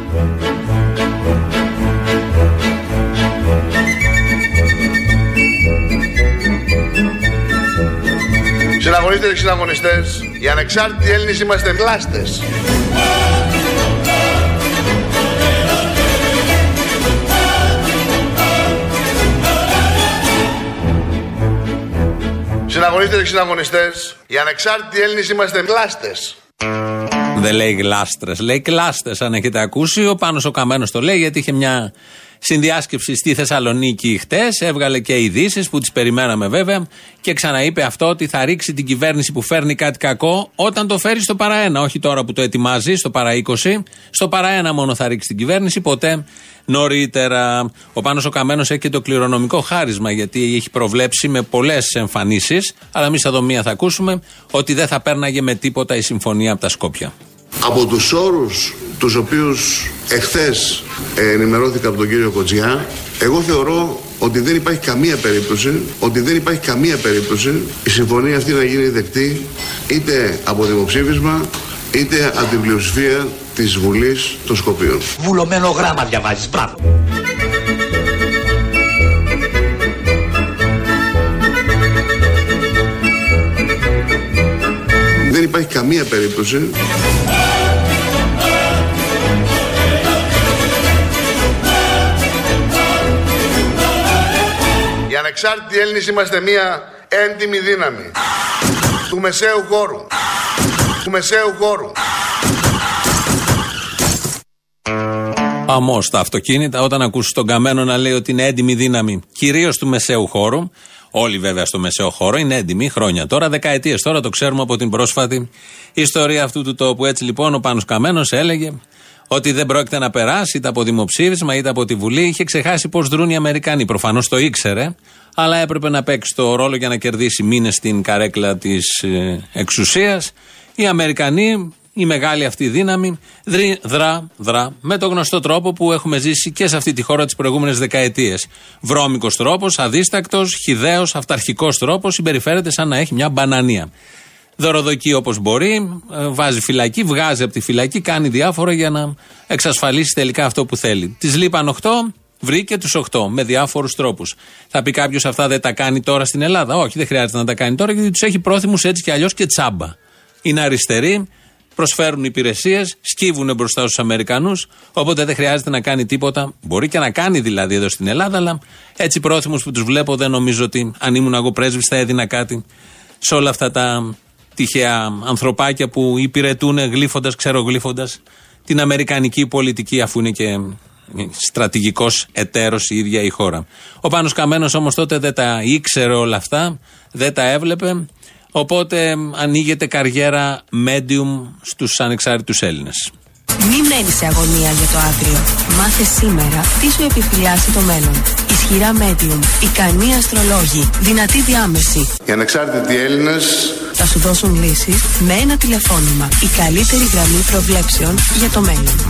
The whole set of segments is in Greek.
Συναγωνίστες και συναγωνιστές, οι ανεξάρτητοι Έλληνες είμαστε κλάστες. Συναγωνίστες και συναγωνιστές, οι ανεξάρτητοι Έλληνες είμαστε κλάστες. Δεν λέει γλάστρες, λέει κλάστες. Αν έχετε ακούσει, ο Πάνος ο Καμένος το λέει, γιατί είχε μια συνδιάσκεψη στη Θεσσαλονίκη χτες. Έβγαλε και ειδήσεις που τις περιμέναμε βέβαια και ξαναείπε αυτό, ότι θα ρίξει την κυβέρνηση που φέρνει κάτι κακό όταν το φέρει στο παραένα. Όχι τώρα που το ετοιμάζει, στο παρά 20. Στο παραένα μόνο θα ρίξει την κυβέρνηση, ποτέ νωρίτερα. Ο Πάνος ο Καμένος έχει και το κληρονομικό χάρισμα, γιατί έχει προβλέψει με πολλές εμφανίσεις, αλλά εμείς εδώ μία θα ακούσουμε, ότι δεν θα πέρναγε με τίποτα η συμφωνία από τα Σκόπια. Από τους όρους τους οποίους εχθές ενημερώθηκα από τον κύριο Κοτζιά, εγώ θεωρώ ότι δεν υπάρχει καμία περίπτωση η συμφωνία αυτή να γίνει δεκτή είτε από δημοψήφισμα είτε από την πλειοψηφία της Βουλής των Σκοπίων. Βουλωμένο γράμμα διαβάζεις, μπράβο. Δεν υπάρχει καμία περίπτωση Οι ανεξάρτητοι Έλληνες είμαστε μια έντιμη δύναμη του μεσαίου χώρου. Αμώς τα αυτοκίνητα, όταν ακούσεις τον Καμένο να λέει ότι είναι έντιμη δύναμη κυρίως του μεσαίου χώρου, όλοι βέβαια στο μεσαίο χώρο είναι έντιμοι χρόνια τώρα, δεκαετίες τώρα, το ξέρουμε από την πρόσφατη ιστορία αυτού του τόπου. Έτσι λοιπόν ο Πάνος Καμένος έλεγε ότι δεν πρόκειται να περάσει είτε από δημοψήφισμα είτε από τη Βουλή. Είχε ξεχάσει πώς δρούν οι Αμερικανοί. Προφανώς το ήξερε, αλλά έπρεπε να παίξει το ρόλο για να κερδίσει μήνες στην καρέκλα της εξουσίας. Οι Αμερικανοί, η μεγάλη αυτή δύναμη, δρά με το γνωστό τρόπο που έχουμε ζήσει και σε αυτή τη χώρα τις προηγούμενες δεκαετίες. Βρώμικος τρόπος, αδίστακτος, χυδαίος, αυταρχικός τρόπος, συμπεριφέρεται σαν να έχει μια μπανανία. Δωροδοκεί όπως μπορεί, βάζει φυλακή, βγάζει από τη φυλακή, κάνει διάφορα για να εξασφαλίσει τελικά αυτό που θέλει. Τις λείπαν 8, βρήκε τους 8 με διάφορους τρόπους. Θα πει κάποιος αυτά δεν τα κάνει τώρα στην Ελλάδα? Όχι, δεν χρειάζεται να τα κάνει τώρα, γιατί τους έχει πρόθυμους έτσι κι αλλιώς και τσάμπα. Είναι αριστεροί, προσφέρουν υπηρεσίες, σκύβουν μπροστά στους Αμερικανούς, οπότε δεν χρειάζεται να κάνει τίποτα. Μπορεί και να κάνει δηλαδή εδώ στην Ελλάδα, αλλά έτσι πρόθυμους που τους βλέπω δεν νομίζω ότι αν ήμουν εγώ πρέσβης θα έδινα κάτι σε όλα αυτά τα τυχαία ανθρωπάκια που υπηρετούν ξερογλύφοντας την αμερικανική πολιτική, αφού είναι και στρατηγικός εταίρος η ίδια η χώρα. Ο Πάνος Καμένος όμως τότε δεν τα ήξερε όλα αυτά, δεν τα έβλεπε, οπότε ανοίγεται καριέρα medium στους ανεξάρτητους Έλληνες. Μην μένεις σε αγωνία για το αύριο. Μάθε σήμερα τι σου επιφυλάσσει το μέλλον. Ισχυρά medium, ικανοί αστρολόγοι, δυνατή διάμεση. οι ανεξάρτητοι Έλληνες Θα σου δώσουν λύσεις με ένα τηλεφώνημα. Η καλύτερη γραμμή προβλέψεων για το μέλλον.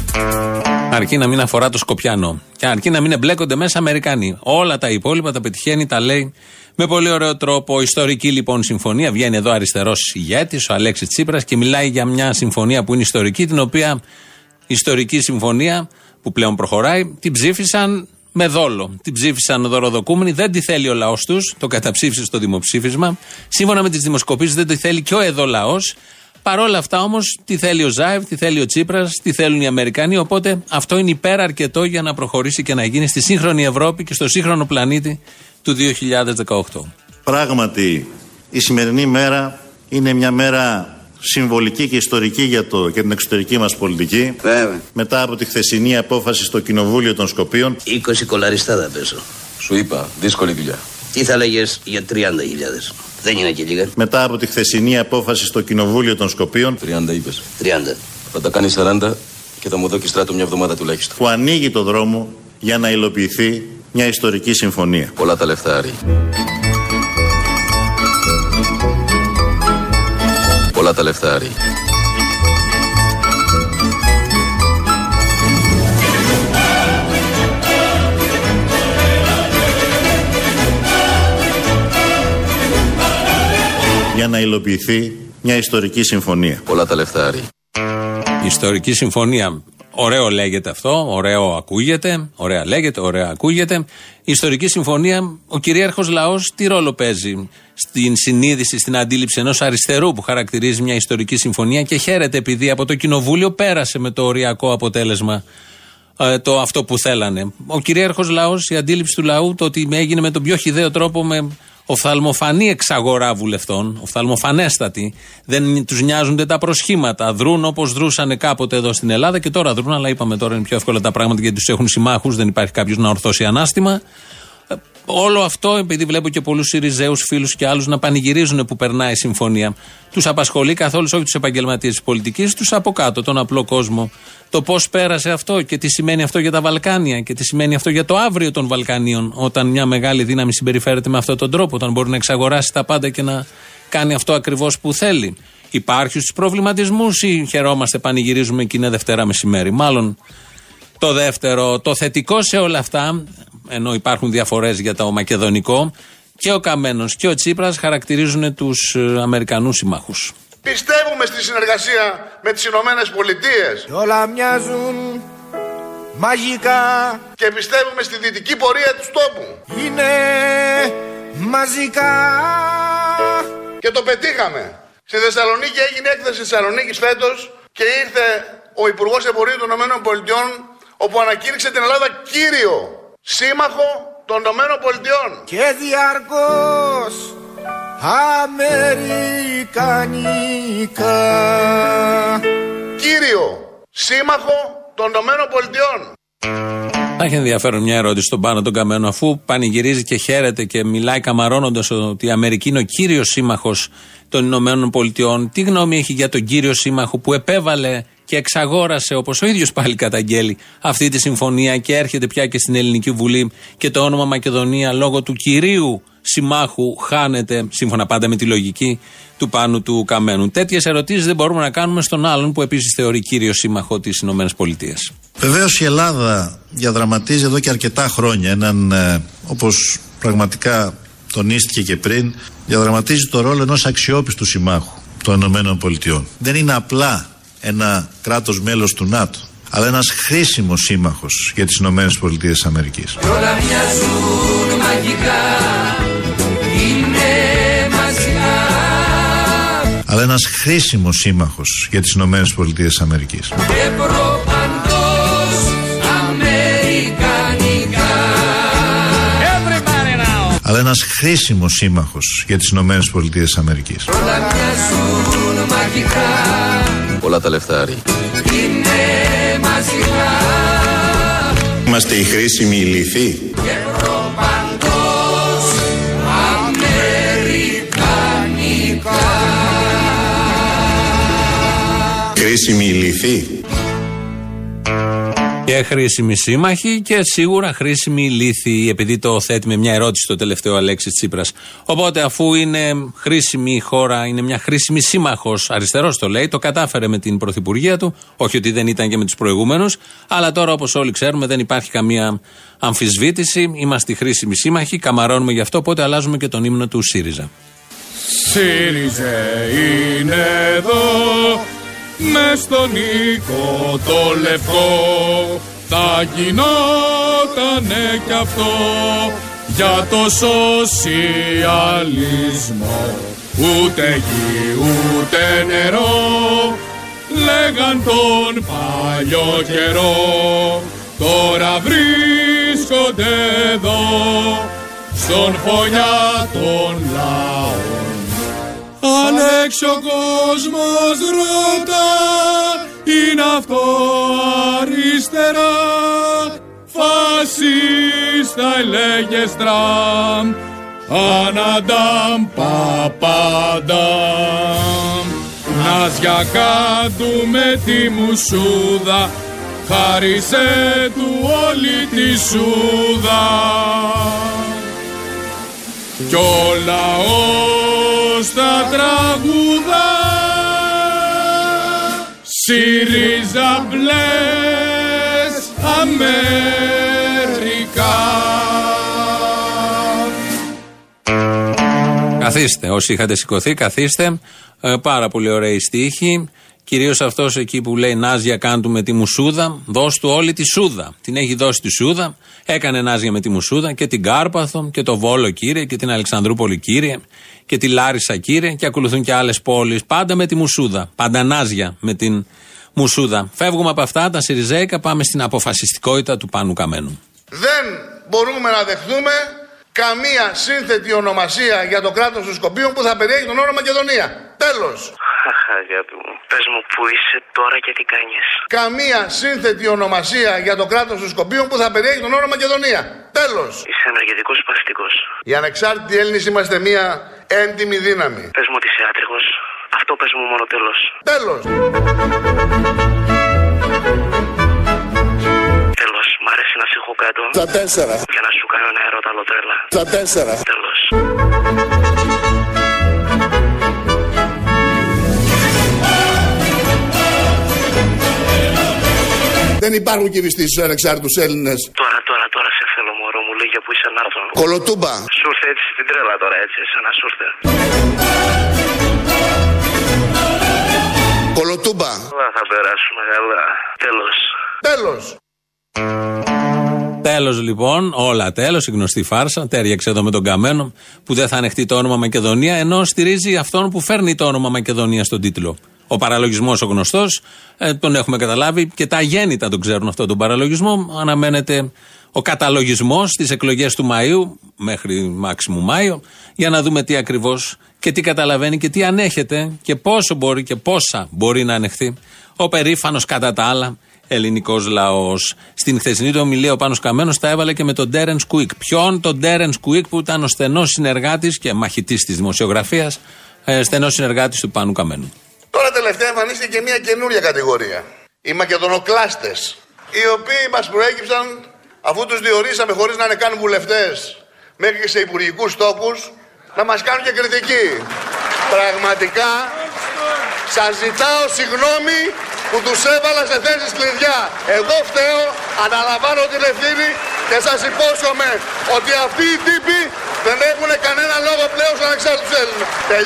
Αρκεί να μην αφορά το Σκοπιανό και αρκεί να μην εμπλέκονται μέσα Αμερικανοί. Όλα τα υπόλοιπα τα πετυχαίνει, τα λέει με πολύ ωραίο τρόπο. Ιστορική λοιπόν συμφωνία. Βγαίνει εδώ αριστερός ηγέτης, ο Αλέξης Τσίπρας, και μιλάει για μια συμφωνία που είναι ιστορική, την οποία ιστορική συμφωνία που πλέον προχωράει, την ψήφισαν με δόλο. Την ψήφισαν δωροδοκούμενοι, δεν τη θέλει ο λαός τους, το καταψήφισε στο δημοψήφισμα. Σύμφωνα με τις δημοσκοπήσεις δεν το θέλει και ο εδώ λαός. Παρόλα αυτά όμως, τι θέλει ο Ζάιβ, τι θέλει ο Τσίπρας, τι θέλουν οι Αμερικανοί. Οπότε αυτό είναι υπεραρκετό για να προχωρήσει και να γίνει στη σύγχρονη Ευρώπη και στο σύγχρονο πλανήτη του 2018. Πράγματι, η σημερινή μέρα είναι μια μέρα συμβολική και ιστορική για την εξωτερική μας πολιτική. Βέβαια. Μετά από τη χθεσινή απόφαση στο Κοινοβούλιο των Σκοπίων. 20 κολαριστά θα πέσω. Σου είπα, δύσκολη δουλειά. Τι θα λέγες για 30.000? Δεν είναι και λίγα. Μετά από τη χθεσινή απόφαση στο Κοινοβούλιο των Σκοπίων. 30 είπες. 30. Θα τα κάνει 40 και θα μου δώσει στράτο μια εβδομάδα τουλάχιστον. Που ανοίγει το δρόμο για να υλοποιηθεί μια ιστορική συμφωνία. Πολλά τα λεφτά, Άρη. Πολλά τα λεφτά, Άρη. Για να υλοποιηθεί μια ιστορική συμφωνία. Πολλά τα λεφτά, Άρη. Ιστορική συμφωνία. Ωραίο λέγεται αυτό, ωραίο ακούγεται, ωραία λέγεται, ωραία ακούγεται. Η ιστορική συμφωνία, ο κυρίαρχος λαός τι ρόλο παίζει στην συνείδηση, στην αντίληψη ενός αριστερού που χαρακτηρίζει μια ιστορική συμφωνία και χαίρεται επειδή από το κοινοβούλιο πέρασε με το οριακό αποτέλεσμα αυτό που θέλανε. Ο κυρίαρχος λαός, η αντίληψη του λαού, το ότι έγινε με τον πιο χυδαίο τρόπο, με οφθαλμοφανή εξαγορά βουλευτών, οφθαλμοφανέστατη, δεν τους νοιάζονται τα προσχήματα. Δρούν όπως δρούσαν κάποτε εδώ στην Ελλάδα και τώρα δρούν, αλλά είπαμε τώρα είναι πιο εύκολα τα πράγματα γιατί τους έχουν συμμάχους, δεν υπάρχει κάποιος να ορθώσει ανάστημα. Όλο αυτό, επειδή βλέπω και πολλούς Συριζέους φίλους και άλλους να πανηγυρίζουν που περνάει η συμφωνία, τους απασχολεί καθόλου, όχι τους επαγγελματίες της πολιτικής, τους από κάτω, τον απλό κόσμο. Το πώς πέρασε αυτό και τι σημαίνει αυτό για τα Βαλκάνια και τι σημαίνει αυτό για το αύριο των Βαλκανίων, όταν μια μεγάλη δύναμη συμπεριφέρεται με αυτόν τον τρόπο, όταν μπορεί να εξαγοράσει τα πάντα και να κάνει αυτό ακριβώς που θέλει. Υπάρχει στους προβληματισμούς ή χαιρόμαστε, πανηγυρίζουμε και είναι Δευτέρα μεσημέρι? Μάλλον το δεύτερο. Το θετικό σε όλα αυτά, ενώ υπάρχουν διαφορές για το μακεδονικό, και ο Καμένος και ο Τσίπρας χαρακτηρίζουν τους Αμερικανούς συμμάχους. Πιστεύουμε στη συνεργασία με τις Ηνωμένες Πολιτείες. Όλα μοιάζουν μαγικά Και πιστεύουμε στη δυτική πορεία του τόπου. Είναι μαζικά. Και το πετύχαμε. Στη Θεσσαλονίκη έγινε έκθεση Θεσσαλονίκης φέτος και ήρθε ο Υπουργός Εμπορίου των ΗΠΑ, όπου ανακήρυξε την Ελλάδα κύριο σύμμαχο των ΗΠΑ. Και διαρκώς αμερικανικά. Κύριο σύμμαχο των ΗΠΑ. Θα έχει ενδιαφέρον μια ερώτηση στον Πάνο τον Καμένο, αφού πανηγυρίζει και χαίρεται και μιλάει καμαρώνοντας ότι η Αμερική είναι ο κύριος σύμμαχος των Ηνωμένων Πολιτειών. Τι γνώμη έχει για τον κύριο σύμμαχο που επέβαλε και εξαγόρασε, όπως ο ίδιος πάλι καταγγέλει, αυτή τη συμφωνία και έρχεται πια και στην Ελληνική Βουλή και το όνομα Μακεδονία λόγω του κυρίου συμμάχου χάνεται, σύμφωνα πάντα με τη λογική του Πάνου του Καμένου? Τέτοιες ερωτήσεις δεν μπορούμε να κάνουμε στον άλλον που επίσης θεωρεί κύριο σύμμαχο τις Ηνωμένες Πολιτείες. Βεβαίως η Ελλάδα διαδραματίζει εδώ και αρκετά χρόνια έναν, όπως πραγματικά τονίστηκε και πριν, διαδραματίζει το ρόλο ενός αξιόπιστου συμμάχου των Ηνωμένων Πολιτειών. Δεν είναι απλά ένα κράτος μέλος του ΝΑΤΟ, αλλά ένας χρήσιμος σύμμαχος για τις Ηνωμένες Πολιτείες της Αμερικής. Όλα μοιάζουν μαγικά, είναι μαζικά. Αλλά ένας χρήσιμος σύμμαχος για τις Ηνωμένες Πολιτείες της Αμερικής. Και προπαντός αμερικανικά. Αλλά ένας χρήσιμος σύμμαχος για τις Ηνωμένες Πολιτείες της Αμερικής. Όλα μοιάζουν μαγικά. Πολλά τα λεφτά, Άρη. Είναι μαζικά. Είμαστε οι χρήσιμοι ηλίθιοι. Και προπαντός αμερικανικά. Χρήσιμοι ηλίθιοι. Και χρήσιμοι σύμμαχοι και σίγουρα χρήσιμοι λύθοι, επειδή το θέτει με μια ερώτηση το τελευταίο Αλέξης Τσίπρας. Οπότε, αφού είναι χρήσιμη η χώρα, είναι μια χρήσιμη σύμμαχος, αριστερός το λέει, το κατάφερε με την πρωθυπουργία του. Όχι ότι δεν ήταν και με τους προηγούμενους, αλλά τώρα, όπως όλοι ξέρουμε, δεν υπάρχει καμία αμφισβήτηση. Είμαστε χρήσιμοι σύμμαχοι, καμαρώνουμε γι' αυτό. Οπότε, αλλάζουμε και τον ύμνο του ΣΥΡΙΖΑ. ΣΥΡΙΖΑ είναι εδώ. Μες στον οίκο το λευκό θα γινότανε κι αυτό για το σοσιαλισμό. Ούτε γη ούτε νερό λέγαν τον παλιό καιρό. Τώρα βρίσκονται εδώ στον φωλιά των λαών. Αν έξω ο κόσμος ρωτά, είναι αυτό αριστερά, φασίστα έλεγες Τραμπ, αναντάμ παπαντάμ. Νας για κάτω με τη μουσούδα, χάρισε του όλη τη σούδα. Κι ο λαός τα τραγουδά, ΣΥΡΙΖΑ μπλες Αμέρικα. Καθίστε, όσοι είχατε σηκωθεί, καθίστε. Πάρα πολύ ωραίοι στίχοι Κυρίως αυτός εκεί που λέει Νάζια κάν του με τη μουσούδα, δώσ' του όλη τη σούδα. Την έχει δώσει τη σούδα, έκανε Νάζια με τη μουσούδα και την Κάρπαθο και το Βόλο κύριε και την Αλεξανδρούπολη κύριε και τη Λάρισα κύριε και ακολουθούν και άλλες πόλεις. Πάντα με τη μουσούδα, πάντα Νάζια με την μουσούδα. Φεύγουμε από αυτά τα Σιριζέικα, πάμε στην αποφασιστικότητα του Πάνου Καμένου. Δεν μπορούμε να δεχθούμε καμία σύνθετη ονομασία για το κράτος των Σκοπίων που θα περιέχει τον όρο Μακεδονία. Τέλος. Αγάπη μου, πες μου που είσαι τώρα και τι κάνεις. Καμία σύνθετη ονομασία για το κράτος των Σκοπίων που θα περιέχει τον όρο Μακεδονία. Τέλος. Είσαι ενεργητικός παθητικός. Οι ανεξάρτητοι Έλληνες είμαστε μια έντιμη δύναμη. Πες μου ότι είσαι άτριχος. Αυτό πες μου μόνο τέλος. Τέλος. Τέλος. Μ' αρέσει να σε έχω κάτω. Στα 4. Για να σου κάνω ένα ερώτα λοτρέλα. Στα 4. Τέλος. Δεν υπάρχουν κυβιστείς στους ανεξάρτητους Έλληνες. Τώρα σε θέλω μωρό μου, λέγε που είσαι να έρθω. Κολοτούμπα. Σου ήρθε έτσι στην τρέλα τώρα έτσι, σαν να σου ήρθε. Κολοτούμπα. Θα περάσουμε καλά. Τέλος. Τέλος. Τέλος λοιπόν, όλα τέλος, η γνωστή φάρσα. Τέριαξε εδώ με τον Καμένο που δεν θα ανεχτεί το όνομα Μακεδονία, ενώ στηρίζει αυτόν που φέρνει το όνομα Μακεδονία στον τίτλο. Ο παραλογισμός ο γνωστός, τον έχουμε καταλάβει και τα αγέννητα τον ξέρουν αυτόν τον παραλογισμό. Αναμένεται ο καταλογισμός στις εκλογές του Μαΐου, μέχρι μάξιμου Μάιο, για να δούμε τι ακριβώς και τι καταλαβαίνει και τι ανέχεται και πόσο μπορεί και πόσα μπορεί να ανεχθεί ο περήφανος κατά τα άλλα ελληνικός λαός. Στην χθεσινή του ομιλία ο Πάνος Καμένος τα έβαλε και με τον Τέρενς Κουίκ. Ποιον? Τον Τέρενς Κουίκ που ήταν ο στενός συνεργάτης και μαχητής της δημοσιογραφίας, στενός συνεργάτης του Πάνου Καμένου. Τώρα τελευταία εμφανίστηκε και μια καινούρια κατηγορία. Οι Μακεδονοκλάστες, οι οποίοι μας προέκυψαν αφού τους διορίσαμε χωρίς να είναι καν βουλευτές μέχρι και σε υπουργικούς τόκους να μας κάνουν και κριτική. Πραγματικά σας ζητάω συγγνώμη που τους έβαλα σε θέσεις κλειδιά. Εγώ φταίω, αναλαμβάνω την ευθύνη και σας υπόσχομαι ότι αυτοί οι τύποι δεν έχουν κανένα λόγο πλέον στους ανεξάρτητους Έλληνες.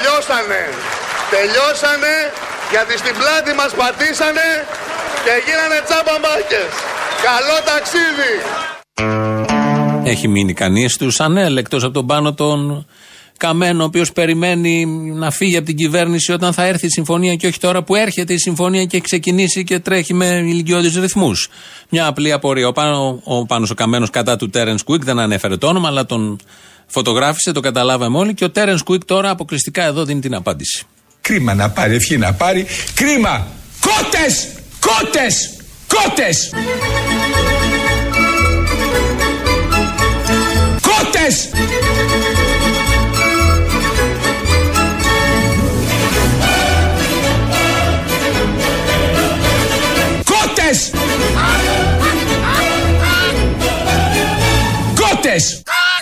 Τελειώσανε γιατί στην πλάτη μας πατήσανε και γίνανε τσάμπαμπάκες. Καλό ταξίδι! Έχει μείνει κανείς τους ανέλεκτος από τον Πάνο τον Καμένο, ο οποίος περιμένει να φύγει από την κυβέρνηση όταν θα έρθει η συμφωνία και όχι τώρα που έρχεται η συμφωνία και έχει ξεκινήσει και τρέχει με ηλικιώδεις ρυθμούς. Μια απλή απορία. Ο Πάνος ο Καμένος κατά του Τέρενς Κουίκ δεν ανέφερε το όνομα, αλλά τον φωτογράφησε, το καταλάβαμε όλοι και ο Τέρενς Κουίκ τώρα αποκλειστικά εδώ δίνει την απάντηση. Κρίμα να πάρει, ευχή να πάρει. Κρίμα! Κότες! Κότες! Κότες! Κότες! Κότες! Κότες!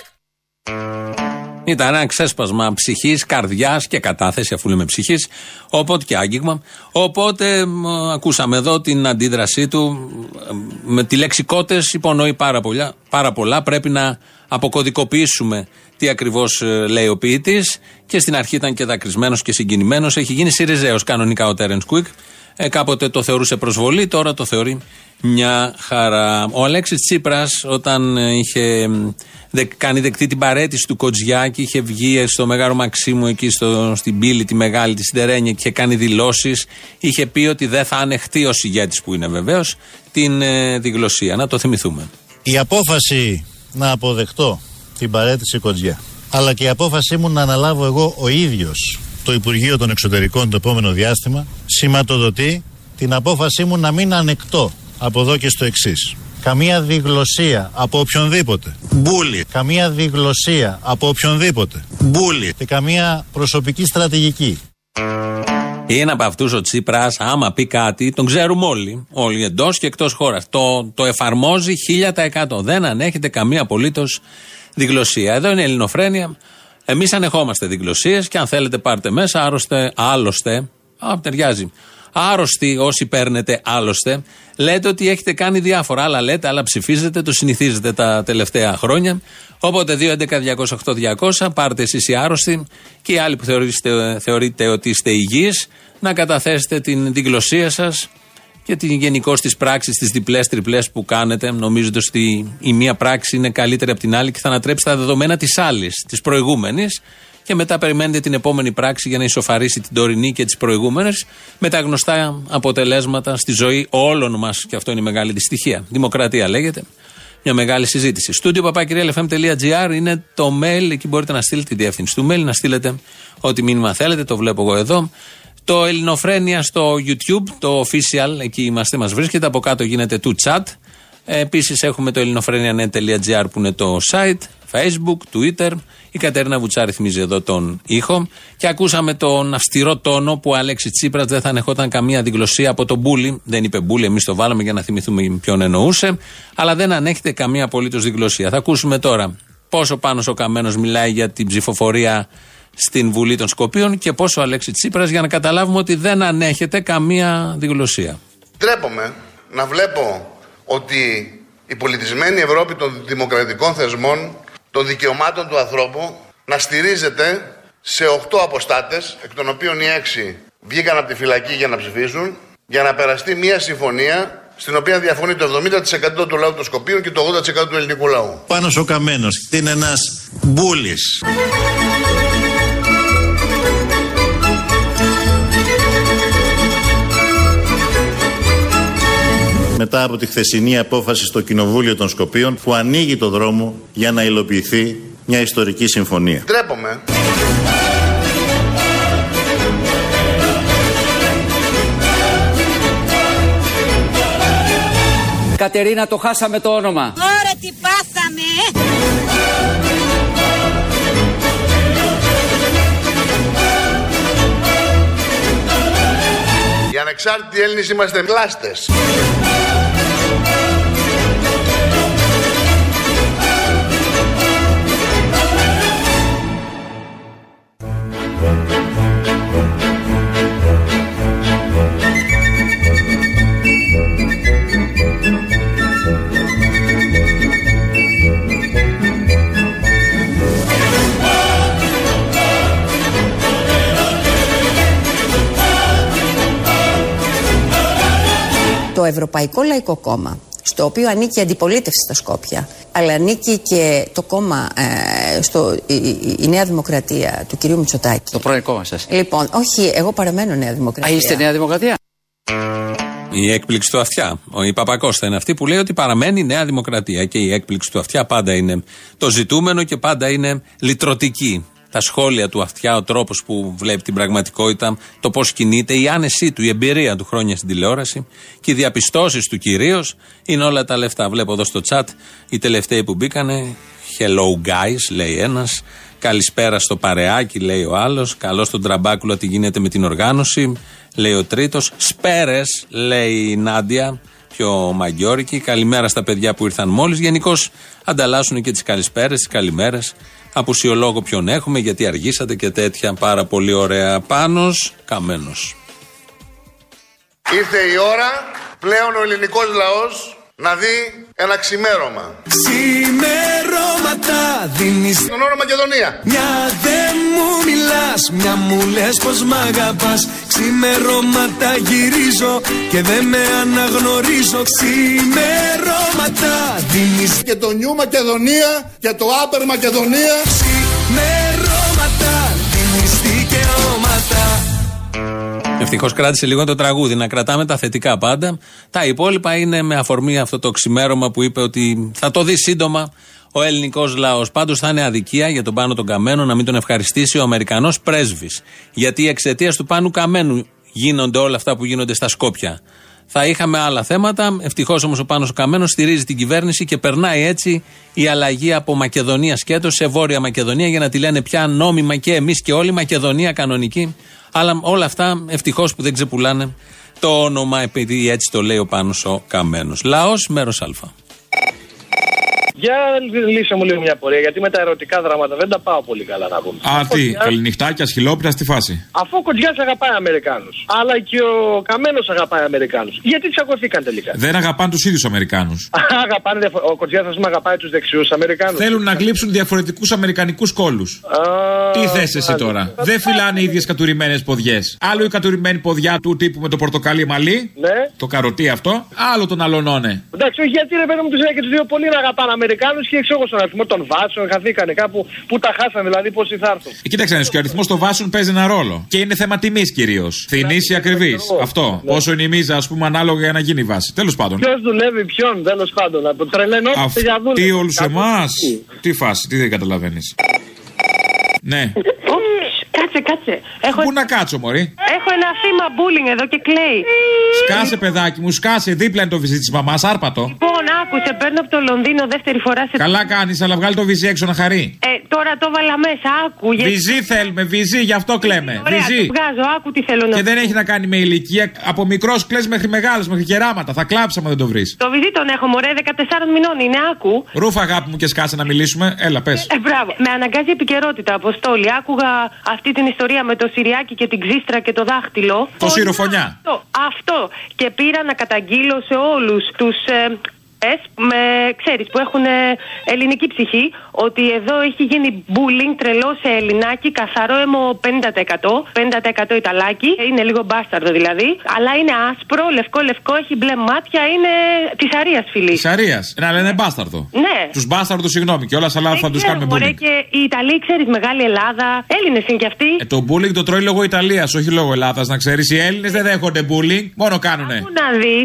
Ήταν ένα ξέσπασμα ψυχής, καρδιάς και κατάθεση, αφού λέμε ψυχής, οπότε και άγγιγμα. Οπότε ακούσαμε εδώ την αντίδρασή του. Με τη λέξη κότες υπονοεί πάρα πολλά. Πρέπει να αποκωδικοποιήσουμε τι ακριβώς λέει ο ποιητής. Και στην αρχή ήταν και δακρυσμένος και συγκινημένος. Έχει γίνει Σιριζέος κανονικά ο Τέρενς Κουίκ. Κάποτε το θεωρούσε προσβολή, τώρα το θεωρεί μια χαρά. Ο Αλέξης Τσίπρας, όταν είχε κάνει δεκτή την παραίτηση του Κοτζιά και είχε βγει στο Μεγάλο Μαξίμου εκεί στην πύλη τη μεγάλη, τη Σιδερένια, και είχε κάνει δηλώσεις, είχε πει ότι δεν θα ανεχτεί ως ηγέτης που είναι βεβαίως την διγλωσία. Να το θυμηθούμε. Η απόφαση να αποδεχτώ την παραίτηση Κοτζιά, αλλά και η απόφασή μου να αναλάβω εγώ ο ίδιος το Υπουργείο των Εξωτερικών το επόμενο διάστημα, σηματοδοτεί την απόφασή μου να μην ανεκτώ από εδώ και στο εξής: καμία διγλωσία από οποιονδήποτε μπούλι, καμία διγλωσία από οποιονδήποτε μπούλι και καμία προσωπική στρατηγική. Είναι από αυτούς ο Τσίπρας, άμα πει κάτι, τον ξέρουμε όλοι εντός και εκτός χώρας. Το εφαρμόζει 1000%. Δεν ανέχεται καμία απολύτως διγλωσία. Εδώ είναι η Ελληνοφρένεια. Εμείς ανεχόμαστε διγλωσίες και αν θέλετε πάρτε μέσα, άλλωστε, ταιριάζει. Άρρωστοι όσοι παίρνετε άλλωστε, λέτε ότι έχετε κάνει διάφορα. Άλλα λέτε, άλλα ψηφίζετε, το συνηθίζετε τα τελευταία χρόνια. Οπότε 2.11.208.200, πάρτε εσείς οι άρρωστοι και οι άλλοι που θεωρείτε ότι είστε υγιείς, να καταθέσετε την διγλωσία σας και την γενικώς τις πράξεις, τις διπλές, τριπλές που κάνετε, νομίζοντας ότι η μία πράξη είναι καλύτερη από την άλλη και θα ανατρέψει τα δεδομένα της άλλης, της προηγούμενης, και μετά περιμένετε την επόμενη πράξη για να ισοφαρίσει την τωρινή και τις προηγούμενες, με τα γνωστά αποτελέσματα στη ζωή όλων μας, και αυτό είναι η μεγάλη δυστυχία. Δημοκρατία λέγεται. Μια μεγάλη συζήτηση. Studio@realfm.gr είναι το mail, εκεί μπορείτε να στείλετε τη διεύθυνση του mail, να στείλετε ό,τι μήνυμα θέλετε, το βλέπω εγώ εδώ. Το Ελληνοφρένεια στο YouTube, το official, εκεί είμαστε, μας βρίσκεται, από κάτω γίνεται to chat. Επίσης έχουμε το ελληνοφρένια.net.gr που είναι το site, Facebook, Twitter. Η Κατερίνα Βουτσά ρυθμίζει εδώ τον ήχο. Και ακούσαμε τον αυστηρό τόνο που ο Αλέξης Τσίπρας δεν θα ανεχόταν καμία διγλωσία από τον Μπούλη. Δεν είπε Μπούλη, εμείς το βάλαμε για να θυμηθούμε ποιον εννοούσε. Αλλά δεν ανέχεται καμία απολύτως διγλωσία. Θα ακούσουμε τώρα πόσο Πάνος ο Καμένος μιλάει για την ψηφοφορία στην Βουλή των Σκοπίων και πόσο ο Αλέξης Τσίπρας, για να καταλάβουμε ότι δεν ανέχεται καμία διγλωσία. Ντρέπομαι να βλέπω ότι η πολιτισμένη Ευρώπη των δημοκρατικών θεσμών, των δικαιωμάτων του ανθρώπου, να στηρίζεται σε 8 αποστάτες, εκ των οποίων οι 6 βγήκαν από τη φυλακή για να ψηφίσουν, για να περαστεί μια συμφωνία στην οποία διαφωνεί το 70% του λαού των Σκοπίων και το 80% του ελληνικού λαού. Πάνος ο Καμένος είναι ένας μπούλης. Μετά από τη χθεσινή απόφαση στο Κοινοβούλιο των Σκοπίων που ανοίγει το δρόμο για να υλοποιηθεί μια ιστορική συμφωνία. Ντρέπομαι. Κατερίνα, το χάσαμε το όνομα. Ωραία, τι πάθαμε. Οι ανεξάρτητοι Έλληνες είμαστε κλάστες. Το Ευρωπαϊκό Λαϊκό Κόμμα, στο οποίο ανήκει η αντιπολίτευση στα Σκόπια, αλλά ανήκει και το κόμμα, η Νέα Δημοκρατία του κυρίου Μητσοτάκη. Το πρώην κόμμα σας. Λοιπόν, όχι, εγώ παραμένω Νέα Δημοκρατία. Α, είστε Νέα Δημοκρατία. Η έκπληξη του αυτιά. Η Παπακώστα είναι αυτή που λέει ότι παραμένει η Νέα Δημοκρατία. Και η έκπληξη του αυτιά πάντα είναι το ζητούμενο και πάντα είναι λυτρωτική. Τα σχόλια του αυτιά, ο τρόπος που βλέπει την πραγματικότητα, το πώς κινείται, η άνεσή του, η εμπειρία του χρόνια στην τηλεόραση και οι διαπιστώσεις του κυρίως είναι όλα τα λεφτά. Βλέπω εδώ στο chat οι τελευταίοι που μπήκανε. Hello guys, λέει ένας. Καλησπέρα στο παρεάκι, λέει ο άλλος. Καλώς στον Τραμπάκουλα, τι γίνεται με την οργάνωση, λέει ο τρίτος. Σπέρες, λέει η Νάντια, πιο μαγκιόρικη. Καλημέρα στα παιδιά που ήρθαν μόλις. Γενικώς ανταλλάσσουν και τις καλησπέρες, τις καλημέρες. Απουσιολόγο ποιον έχουμε, γιατί αργήσατε και τέτοια. Πάρα πολύ ωραία. Πάνος Καμένος. Ήρθε η ώρα πλέον ο ελληνικός λαός να δει ένα ξημέρωμα. Ξημερώματα δίνεις τον όρο Μακεδονία. Μια δεν μου μιλάς, μια μου λες πως μ' αγαπάς. Ξημερώματα γυρίζω και δεν με αναγνωρίζω. Ξημερώματα δίνεις και το Νιου Μακεδονία και το Άπερ Μακεδονία. Ξημερώματα δίνεις δικαιώματα. Ευτυχώς κράτησε λίγο το τραγούδι, να κρατάμε τα θετικά πάντα. Τα υπόλοιπα είναι με αφορμή αυτό το ξημέρωμα που είπε ότι θα το δει σύντομα ο ελληνικός λαός. Πάντως θα είναι αδικία για τον Πάνο τον Καμένο να μην τον ευχαριστήσει ο Αμερικανός πρέσβης. Γιατί εξαιτίας του Πάνου Καμένου γίνονται όλα αυτά που γίνονται στα Σκόπια. Θα είχαμε άλλα θέματα. Ευτυχώς όμως ο Πάνος ο Καμένος στηρίζει την κυβέρνηση και περνάει έτσι η αλλαγή από Μακεδονία σκέτο σε Βόρεια Μακεδονία, για να τη λένε πια νόμιμα και εμείς και όλοι Μακεδονία κανονική. Αλλά όλα αυτά ευτυχώς που δεν ξεπουλάνε το όνομα, επειδή έτσι το λέει ο Πάνος ο Καμένος. Λαός, μέρος Α. Για λύσε μου λίγο μια πορεία, γιατί με τα ερωτικά δράματα δεν τα πάω πολύ καλά να πούμε. Α, τι, καληνυχτάκια, σχηλόπιτα στη φάση. Αφού ο Κοντζιάς αγαπάει Αμερικάνους, αλλά και ο Καμένος αγαπάει Αμερικάνους, γιατί τσακωθήκαν τελικά? Δεν αγαπάνε τους ίδιους Αμερικάνους. Ο Κοντζιάς, ας πούμε, αγαπάει τους δεξιούς Αμερικάνους. Θέλουν να γλύψουν διαφορετικούς αμερικανικούς κόλους. Τι θες εσύ τώρα? Δεν φυλάνε οι ίδιες κατουρημένες ποδιές. Άλλο η κατουρημένη ποδιά του τύπου με το πορτοκαλί μαλλί, ναι. Το καροτί αυτό, άλλο τον αλωνώνε. Εντάξει, όχι, γιατί ρε παιδί μου, τους λέει και τους δύο πολύ να αγαπάνε Αμερικάνους και ξέρω στον αριθμό των βάσεων, χαθήκανε κάπου που τα χάσανε, δηλαδή πόσοι θα έρθουν. Κοίταξε, και ο αριθμός των βάσεων παίζει ένα ρόλο. Και είναι θέμα τιμής κυρίως. Φθηνής ή ακριβής. Αυτό. Ναι. Όσο είναι η μίζα, ας πούμε, ανάλογα για να γίνει η βάση. Τέλος πάντων. Ποιος δουλεύει ποιον, τέλος πάντων. Από τρελαινόμαστε για δούλευε. Τι όλους εμάς. Τι φάση, τι δεν καταλαβαίνεις. Ναι. Κάτσε. Πού να κάτσω, μωρή? Έχω ένα θύμα bullying εδώ και κλαίει. Σκάσε, παιδάκι μου, σκάσε. Δίπλα είναι το βυζί της μαμάς, άρπατο. Λοιπόν, άκουσε, παίρνω από το Λονδίνο δεύτερη φορά σε. Καλά κάνεις, αλλά βγάλει το βυζί έξω να χαρεί. Τώρα το βάλα μέσα, άκου. Βυζί θέλουμε, βυζί, γι' αυτό κλαίμε. Ωραία, βυζί. βγάζω, άκου τι θέλω να. Και δεν έχει να κάνει με ηλικία. Από μικρός κλαις μέχρι μεγάλος, μέχρι κεράματα. Θα κλάψει άμα δεν το βρεις. Το βυζί τον έχω, μωρέ, 14 μηνών είναι, άκου. Ρούφα, αγάπη μου, και σκάσε να μιλήσουμε. Έλα, πες. Μπράβο. Με αναγκάζει επικαιρότητα, Αποστόλη. Άκουγα αυτή την ιστορία με το Συριάκι και την ξύστρα και το δάχτυλο. Το σιροφωνιά. Αυτό. Και πήρα να καταγγείλω σε όλους τους. Ξέρεις, που έχουν ελληνική ψυχή, ότι εδώ έχει γίνει bullying τρελό σε Ελληνάκι, καθαρό αίμο 50%, Ιταλάκι, είναι λίγο μπάσταρδο δηλαδή, αλλά είναι άσπρο, λευκό, έχει μπλε μάτια, είναι της Αρίας φυλής. Της Αρίας, να λένε μπάσταρδο. Ναι. Τους μπάσταρδους, συγγνώμη, και όλα σαν λάθος θα τους κάνουμε bullying. Και οι Ιταλοί, ξέρεις, μεγάλη Ελλάδα, Έλληνες είναι κι αυτοί. Το bullying το τρώει λόγω Ιταλίας, όχι λόγω Ελλάδας, να ξέρεις. Οι Έλληνες δεν δέχονται bullying, μόνο κάνουνε. Άκου να δεις,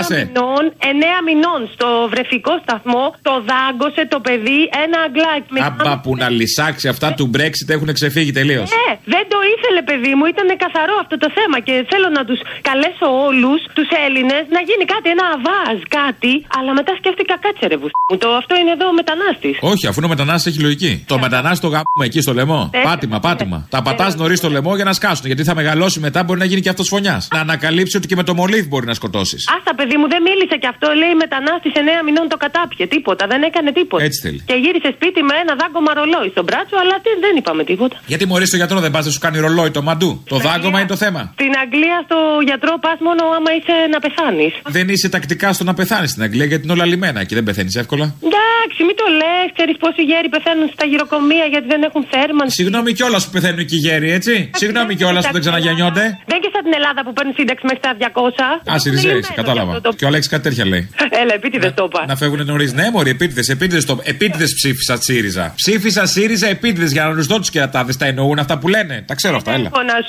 9 μηνών στο βρεφικό σταθμό, το δάγκωσε το παιδί ένα αγγλάκι. Αμπά που να λυσάξει αυτά του Brexit έχουν ξεφύγει τελείως. Δεν το ήθελε, παιδί μου, ήταν καθαρό αυτό το θέμα και θέλω να τους καλέσω όλους τους Έλληνες να γίνει κάτι, ένα αβάζ, κάτι. Αλλά μετά σκέφτηκα, κάτσε ρε βουστή μου, αυτό είναι εδώ ο μετανάστης. Όχι, αφού είναι ο μετανάστης έχει λογική. Το μετανάστη το γάμουμε εκεί στο λαιμό. Πάτημα. Τα πατάς νωρίς στο λαιμό για να σκάσουν. Γιατί θα μεγαλώσει μετά, μπορεί να γίνει και αυτός φωνιάς. Να ανακαλύψει ότι και με το μολύβι μπορεί να σκοτώσεις. Άστα, παιδί μου, δεν μίλησε και αυτό, λέει μετανάστη 9 μηνών το κατάπιε. Τίποτα, δεν έκανε τίποτα. Έτσι θέλει. Και γύρισε σπίτι με ένα δάγκωμα ρολόι στον μπράτσο, αλλά δεν είπαμε τίποτα. Γιατί μωρή στο γιατρό δεν πας, δεν σου κάνει ρολόι το μαντού. Το δάγκωμα είναι το θέμα. Στην Αγγλία στο γιατρό πας μόνο άμα είσαι να πεθάνεις. Δεν είσαι τακτικά στο να πεθάνεις στην Αγγλία, γιατί είναι όλα λιμένα και δεν πεθαίνεις εύκολα. Εντάξει, μην το λες. Ξέρεις πόσοι γέροι πεθαίνουν στα γυροκομεία γιατί δεν έχουν θέρμανση. Συγγνώμη κιόλας που πεθαίνουν εκεί οι γέροι, έτσι. Συγγνώμη κιόλας που δεν ξαναγεννιόνται. Δεν και σαν την Ελλάδα που παίρνει σύνταξη μέχρι τα 200. Α, Σιριζέης, κατάλαβα. Και ο Αλέξης κάτι τέτοια λέει. Έλα, επίτηδες το είπα. Να φεύγουν νωρίς. Ναι, μωρή, επίτηδες ψήφισα ΣΥΡΙΖΑ. Ψήφισα ΣΥΡΙΖΑ επίτηδες για να ρωτήσω τους κερατάδες. Τα εννοούν αυτά που λένε. Τα ξέρω αυτά, έλα.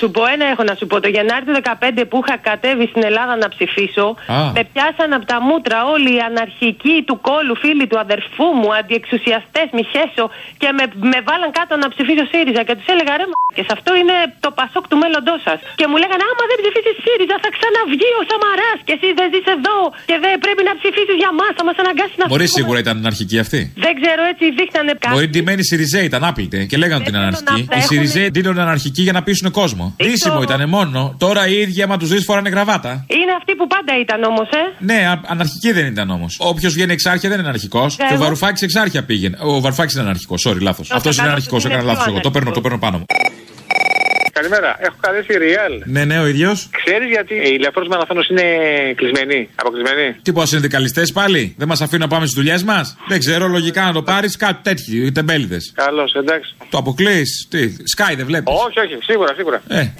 Έχω να σου πω. Το Γενάρη του 2015 που είχα κατέβει στην Ελλάδα να ψηφίσω, με πιάσαν από τα μούτρα όλοι οι αναρχικοί του κόλου, φίλοι του αδερφού μου, αντιεξουσιαστές, Μιχέσο, και με βάλαν κάτω να ψηφίσω ΣΥΡΙΖΑ. Και τους έλεγα ρε μ***κες, αυτό είναι το Πασόκ του μέλλοντός σας. Και μου λέγανε άμα δεν ψηφίσεις ΣΥΡΙΖΑ θα ξαναβγεί ο Σαμαράς και εσύ δεν ζεις εδώ και δεν πρέπει να ψηφίσεις για μας, θα μας αναγκάσει να. Μπορεί σίγουρα ήταν αναρχική αυτή. Δεν ξέρω, έτσι δείχνανε κάτι. Μπορεί ντυμένοι Σιριζέοι ήταν άπλητοι και λέγανε ότι είναι αναρχική. Οι Σιριζέοι ντύνονται αναρχικοί για να πείσουν κόσμο. Δύσιμο ήταν μόνο. Τώρα οι ίδιοι άμα τους δεις φοράνε γραβάτα. Είναι αυτοί που πάντα ήταν όμως, Ναι, αναρχική δεν ήταν όμως. Όποιος βγαίνει εξάρχεια δεν είναι αναρχικός. Και ο Βαρουφάκης εξάρχεια πήγαινε. Ο Βαρουφάκης είναι αναρχικός. Sorry, λάθος. Αυτός είναι αναρχικός. Έκανα λάθος εγώ. Το παίρνω πάνω μου. Καλημέρα, έχω καλέσει Ριάλ. Ναι, ο ίδιος. Ξέρεις γιατί η Λεωφόρος Μαναθώνος είναι κλεισμένη, αποκλεισμένη? Τι πω, συνδικαλιστές πάλι? Δεν μας αφήνουν να πάμε στις δουλειές μας? Δεν ξέρω, λογικά να το πάρεις, κάτι τέτοιοι, τεμπέληδες. Καλώς, εντάξει. Το αποκλείς, τι, Sky δεν βλέπεις? Όχι, σίγουρα.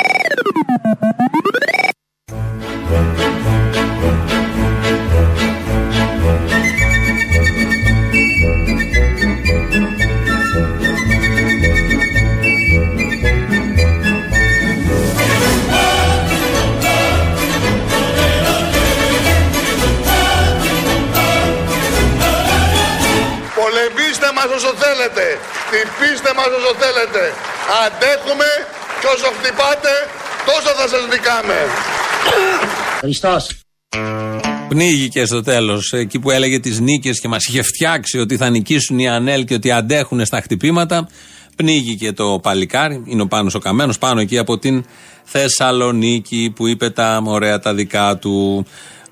Πολεμήστε μας όσο θέλετε, χτυπήστε μας όσο θέλετε. Αντέχουμε και όσο χτυπάτε τόσο θα σας νικάμε. Χριστός. Πνίγηκε στο τέλος, εκεί που έλεγε τις νίκες και μας είχε φτιάξει ότι θα νικήσουν οι ΑΝΕΛ και ότι αντέχουν στα χτυπήματα. Πνίγηκε το παλικάρι, είναι ο Πάνος ο Καμένος, πάνω εκεί από την Θεσσαλονίκη που είπε τα ωραία τα δικά του.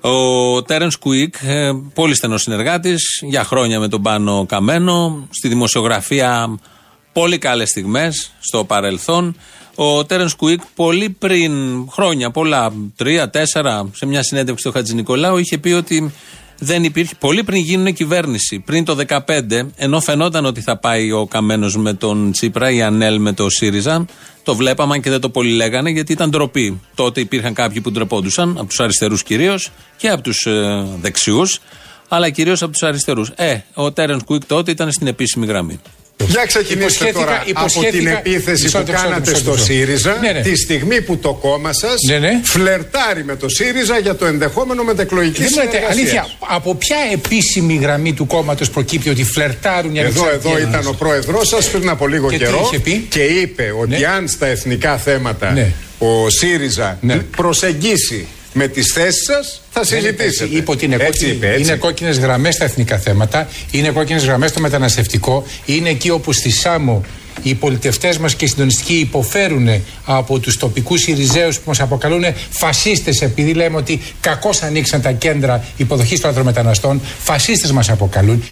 Ο Τέρενς Κουίκ, πολύ στενός συνεργάτης, για χρόνια με τον Πάνο Καμένο, στη δημοσιογραφία πολύ καλές στιγμές στο παρελθόν. Ο Τέρενς Κουίκ πολύ πριν, χρόνια πολλά, 3-4, σε μια συνέντευξη του Χατζηνικολάου, είχε πει ότι δεν υπήρχε, πολύ πριν γίνουν κυβέρνηση, πριν το 2015, ενώ φαινόταν ότι θα πάει ο Καμένος με τον Τσίπρα, η ΑΝΕΛ με το ΣΥΡΙΖΑ, το βλέπαμε και δεν το πολύ λέγανε γιατί ήταν ντροπή. Τότε υπήρχαν κάποιοι που ντρεπόντουσαν, από τους αριστερούς κυρίως και από τους δεξιούς, αλλά κυρίως από τους αριστερούς. Ο Τέρενς Κουίκ τότε ήταν στην επίσημη γραμμή. Για ξεκινήστε τώρα από την επίθεση που κάνατε στο ΣΥΡΙΖΑ, τη στιγμή που το κόμμα σας φλερτάρει με το ΣΥΡΙΖΑ για το ενδεχόμενο μετεκλογική συνεργασία. Αλήθεια, από ποια επίσημη γραμμή του κόμματος προκύπτει ότι φλερτάρουν οι ανεξάρτητοι? Εδώ ήταν ο πρόεδρος σας πριν από λίγο καιρό και είπε ότι αν στα εθνικά θέματα ο ΣΥΡΙΖΑ προσεγγίσει με τις θέσεις σας, θα συζητήσετε. Είπε ότι είναι κόκκινες γραμμές στα εθνικά θέματα, είναι κόκκινες γραμμές στο μεταναστευτικό, είναι εκεί όπου στη Σάμο οι πολιτευτές μας και οι συντονιστικοί υποφέρουν από τους τοπικούς Συριζέους που μας αποκαλούν φασίστες, επειδή λέμε ότι κακώς ανοίξαν τα κέντρα υποδοχής των λαθρομεταναστών. Φασίστες μας αποκαλούν.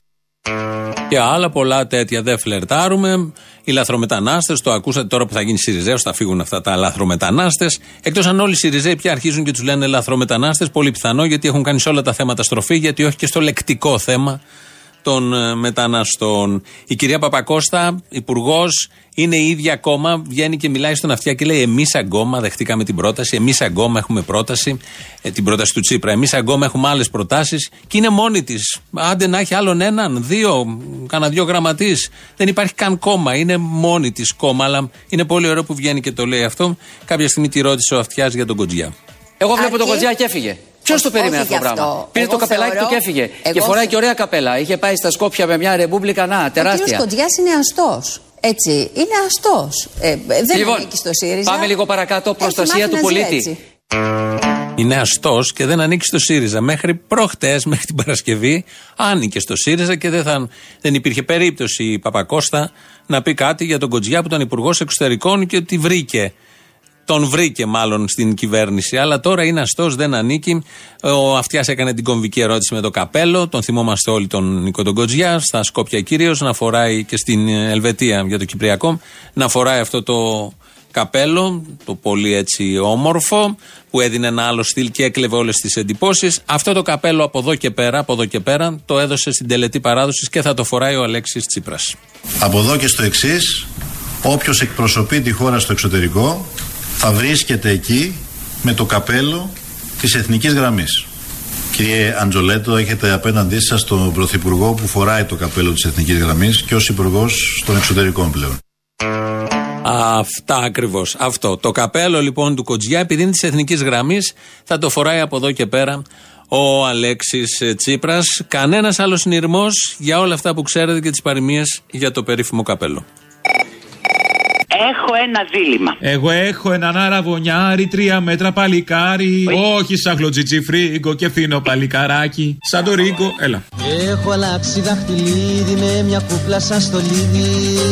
Και άλλα πολλά τέτοια. Δεν φλερτάρουμε. Οι λαθρομετανάστες, το ακούσατε τώρα που θα γίνει Συριζέος, θα φύγουν αυτά τα λαθρομετανάστες. Εκτός αν όλοι οι Συριζέοι πια αρχίζουν και τους λένε λαθρομετανάστες, πολύ πιθανό γιατί έχουν κάνει σε όλα τα θέματα στροφή, γιατί όχι και στο λεκτικό θέμα των μεταναστών. Η κυρία Παπακώστα, υπουργός, είναι η ίδια κόμμα, βγαίνει και μιλάει στον αυτιά και λέει: εμείς σαν κόμμα δεχτήκαμε την πρόταση, εμείς σαν κόμμα έχουμε πρόταση, την πρόταση του Τσίπρα. Εμείς σαν κόμμα έχουμε άλλες προτάσεις και είναι μόνη της. Άντε να έχει άλλον έναν, κάνα δύο γραμματείς. Δεν υπάρχει καν κόμμα, είναι μόνη της κόμμα. Αλλά είναι πολύ ωραίο που βγαίνει και το λέει αυτό. Κάποια στιγμή τη ρώτησε ο αυτιάς για τον Κοντζιά. Εγώ βλέπω τον Κοντζιά και έφυγε. Ποιος το περίμενε αυτό το πράγμα? Πήρε το καπελάκι του και έφυγε. Και φοράει και ωραία καπέλα. Είχε πάει στα Σκόπια με μια ρεμπούμπλικα τεράστια. Ο κ. Κοντζιάς είναι αστός. Έτσι, είναι αστός. Δεν ανήκει στο ΣΥΡΙΖΑ. Πάμε λίγο παρακάτω. Προστασία του πολίτη. Είναι αστός και δεν ανήκει στο ΣΥΡΙΖΑ. Μέχρι προχτές, μέχρι την Παρασκευή, άνοικε στο ΣΥΡΙΖΑ και δεν υπήρχε περίπτωση η Παπακώστα να πει κάτι για τον Κοντζιά που ήταν υπουργός εξωτερικών και ότι τον βρήκε μάλλον στην κυβέρνηση. Αλλά τώρα είναι αστός, δεν ανήκει. Ο αυτιάς έκανε την κομβική ερώτηση με το καπέλο. Τον θυμόμαστε όλοι τον Νίκο τον Κοντζιά. Στα Σκόπια κυρίως, να φοράει και στην Ελβετία για το Κυπριακό. Να φοράει αυτό το καπέλο, το πολύ έτσι όμορφο, που έδινε ένα άλλο στυλ και έκλεβε όλες τις εντυπώσεις. Αυτό το καπέλο από εδώ και πέρα, το έδωσε στην τελετή παράδοσης και θα το φοράει ο Αλέξης Τσίπρας. Από εδώ και στο εξής, όποιος εκπροσωπεί τη χώρα στο εξωτερικό θα βρίσκεται εκεί με το καπέλο της εθνικής γραμμής. Κύριε Αντζολέτο, έχετε απέναντί σας τον Πρωθυπουργό που φοράει το καπέλο της εθνικής γραμμής και ως υπουργός των εξωτερικών πλέον. Αυτά ακριβώς. Αυτό. Το καπέλο λοιπόν του Κοντζιά, επειδή είναι της εθνικής γραμμής, θα το φοράει από εδώ και πέρα ο Αλέξης Τσίπρας. Κανένας άλλος συνειρμός για όλα αυτά που ξέρετε και τις παροιμίες για το περίφημο καπέλο. Έχω ένα δίλημμα. Εγώ έχω έναν αραβωνιάρι, 3 μέτρα παλικάρι. Όχι σαν χλωτζιτσιφρίγκο και φίνο παλικαράκι. Σαν το ρίγκο, έλα. Έχω αλλάξει δαχτυλίδι με μια κούκλα σαν στολίδι.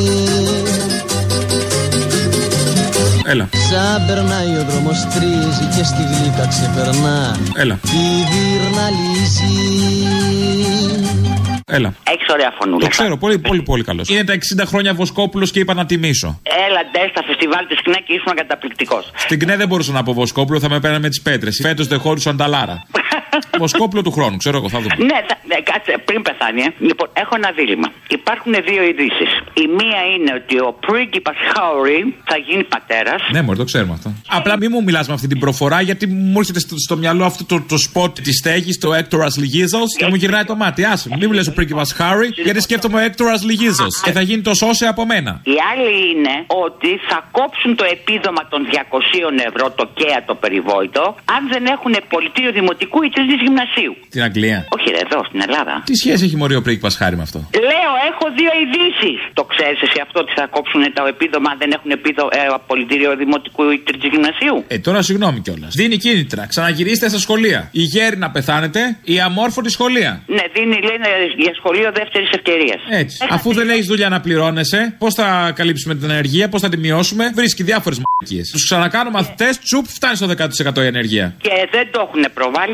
Έλα. Σαν περνάει ο δρόμος τρίζει και στη γλύκα ξεπερνά. Έλα. Τη δίρνα λύση. Έλα. Έχεις ωραία φωνούλα. Το ξέρω, πολύ καλός. Είναι τα 60 χρόνια Βοσκόπουλος και είπα να τιμήσω. Έλα ντε στα φεστιβάλ της ΚΝΕ και ήσουν καταπληκτικός. Στην ΚΝΕ δεν μπορούσα να πω Βοσκόπουλο, θα με πέρανε με τις πέτρες. Φέτος δεν χώρισαν τα Λάρα. Βοσκόπουλο του χρόνου, ξέρω εγώ, θα δούμε. Ναι, κάτσε, πριν πεθάνει. Λοιπόν, έχω ένα δίλημμα. Υπάρχουν δύο ειδήσεις. Η μία είναι ότι ο πρίγκιπας Χάουρι θα γίνει πατέρας. Ναι, μωρέ, το ξέρουμε αυτό. Απλά μην μου μιλάς με αυτή την προφορά, γιατί μου έρχεται στο μυαλό αυτό το σποτ της στέγης, το Έκτορας Λιγίζος, και μου γυρνάει το μάτι. Άσε, μην μου λες ο πρίγκιπας Χάουρι, γιατί σκέφτομαι ο Έκτορας Λιγίζος. Και θα γίνει το σώσε από μένα. Η άλλη είναι ότι θα κόψουν το επίδομα των 200 ευρώ, το ΚΕΑ το περιβόητο, αν δεν έχουν πολιτήριο δημοτικού ή τρίτη γυμνασίου. Την Αγγλία. Όχι, ρε, εδώ στην Ελλάδα. Τι σχέση έχει μωρή ο πρίγκιπας Χάρη με αυτό? Λέω, έχω δύο ειδήσεις. Το ξέρεις εσύ αυτό ότι θα κόψουν το επίδομα αν δεν έχουν πολιτήριο δημοτικού ή τρίτη γυμνασίου? Τώρα συγγνώμη κιόλας. Δίνει κίνητρα. Ξαναγυρίστε στα σχολεία. Η γέρη να πεθάνετε, η αμόρφωτη σχολεία. Ναι, δίνει, λένε, για σχολείο δεύτερης ευκαιρίας. Έτσι. Αφού δεν έχεις δουλειά να πληρώνεσαι, πώς θα καλύψουμε την ενεργεία, πώς θα τη μειώσουμε? Βρίσκει διάφορες μ***κίες. Τους ξανακάνω μαθητές, τσουπ, φτάνει στο 10% η ενεργεία. Και δεν το έχουν προβάλει καθόλου.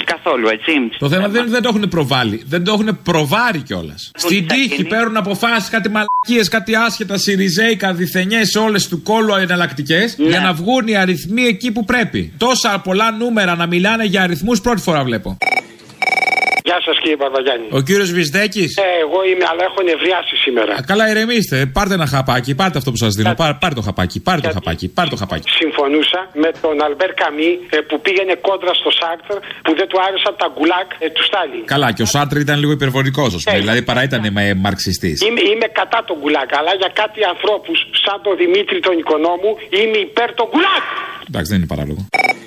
Βόλο, έτσι. Το θέμα δεν το έχουν προβάλει. Δεν το έχουν προβάρει κιόλας. Στην τύχη παίρνουν αποφάσεις, κάτι μαλακίες, κάτι άσχετα, σιριζέικα, διθενιές, όλες του κόλλου εναλλακτικές, για να βγουν οι αριθμοί εκεί που πρέπει. Τόσα πολλά νούμερα να μιλάνε για αριθμούς πρώτη φορά βλέπω. Γεια σας κύριε Παπαγιάννη. Ο κύριος Βυσδέκης. Εγώ είμαι, αλλά έχω νευριάσει σήμερα. Καλά, ηρεμήστε. Πάρτε ένα χαπάκι. Πάρτε αυτό που σας δίνω. Πάρτε το χαπάκι. Πάρτε το χαπάκι. Συμφωνούσα με τον Αλμπέρ Καμί που πήγαινε κόντρα στο Σάρτρ που δεν του άρεσαν τα γκουλάκ του Στάλιν. Καλά, και ο Σάρτρ ήταν λίγο υπερβολικός, ας πούμε. Δηλαδή παρά ήταν μαρξιστής. Είμαι κατά τον γκουλάκ, αλλά για κάτι ανθρώπους σαν τον Δημήτρη τον Οικονόμου είμαι υπέρ τον γκουλάκ. Εντάξει, δεν είναι παράλογο.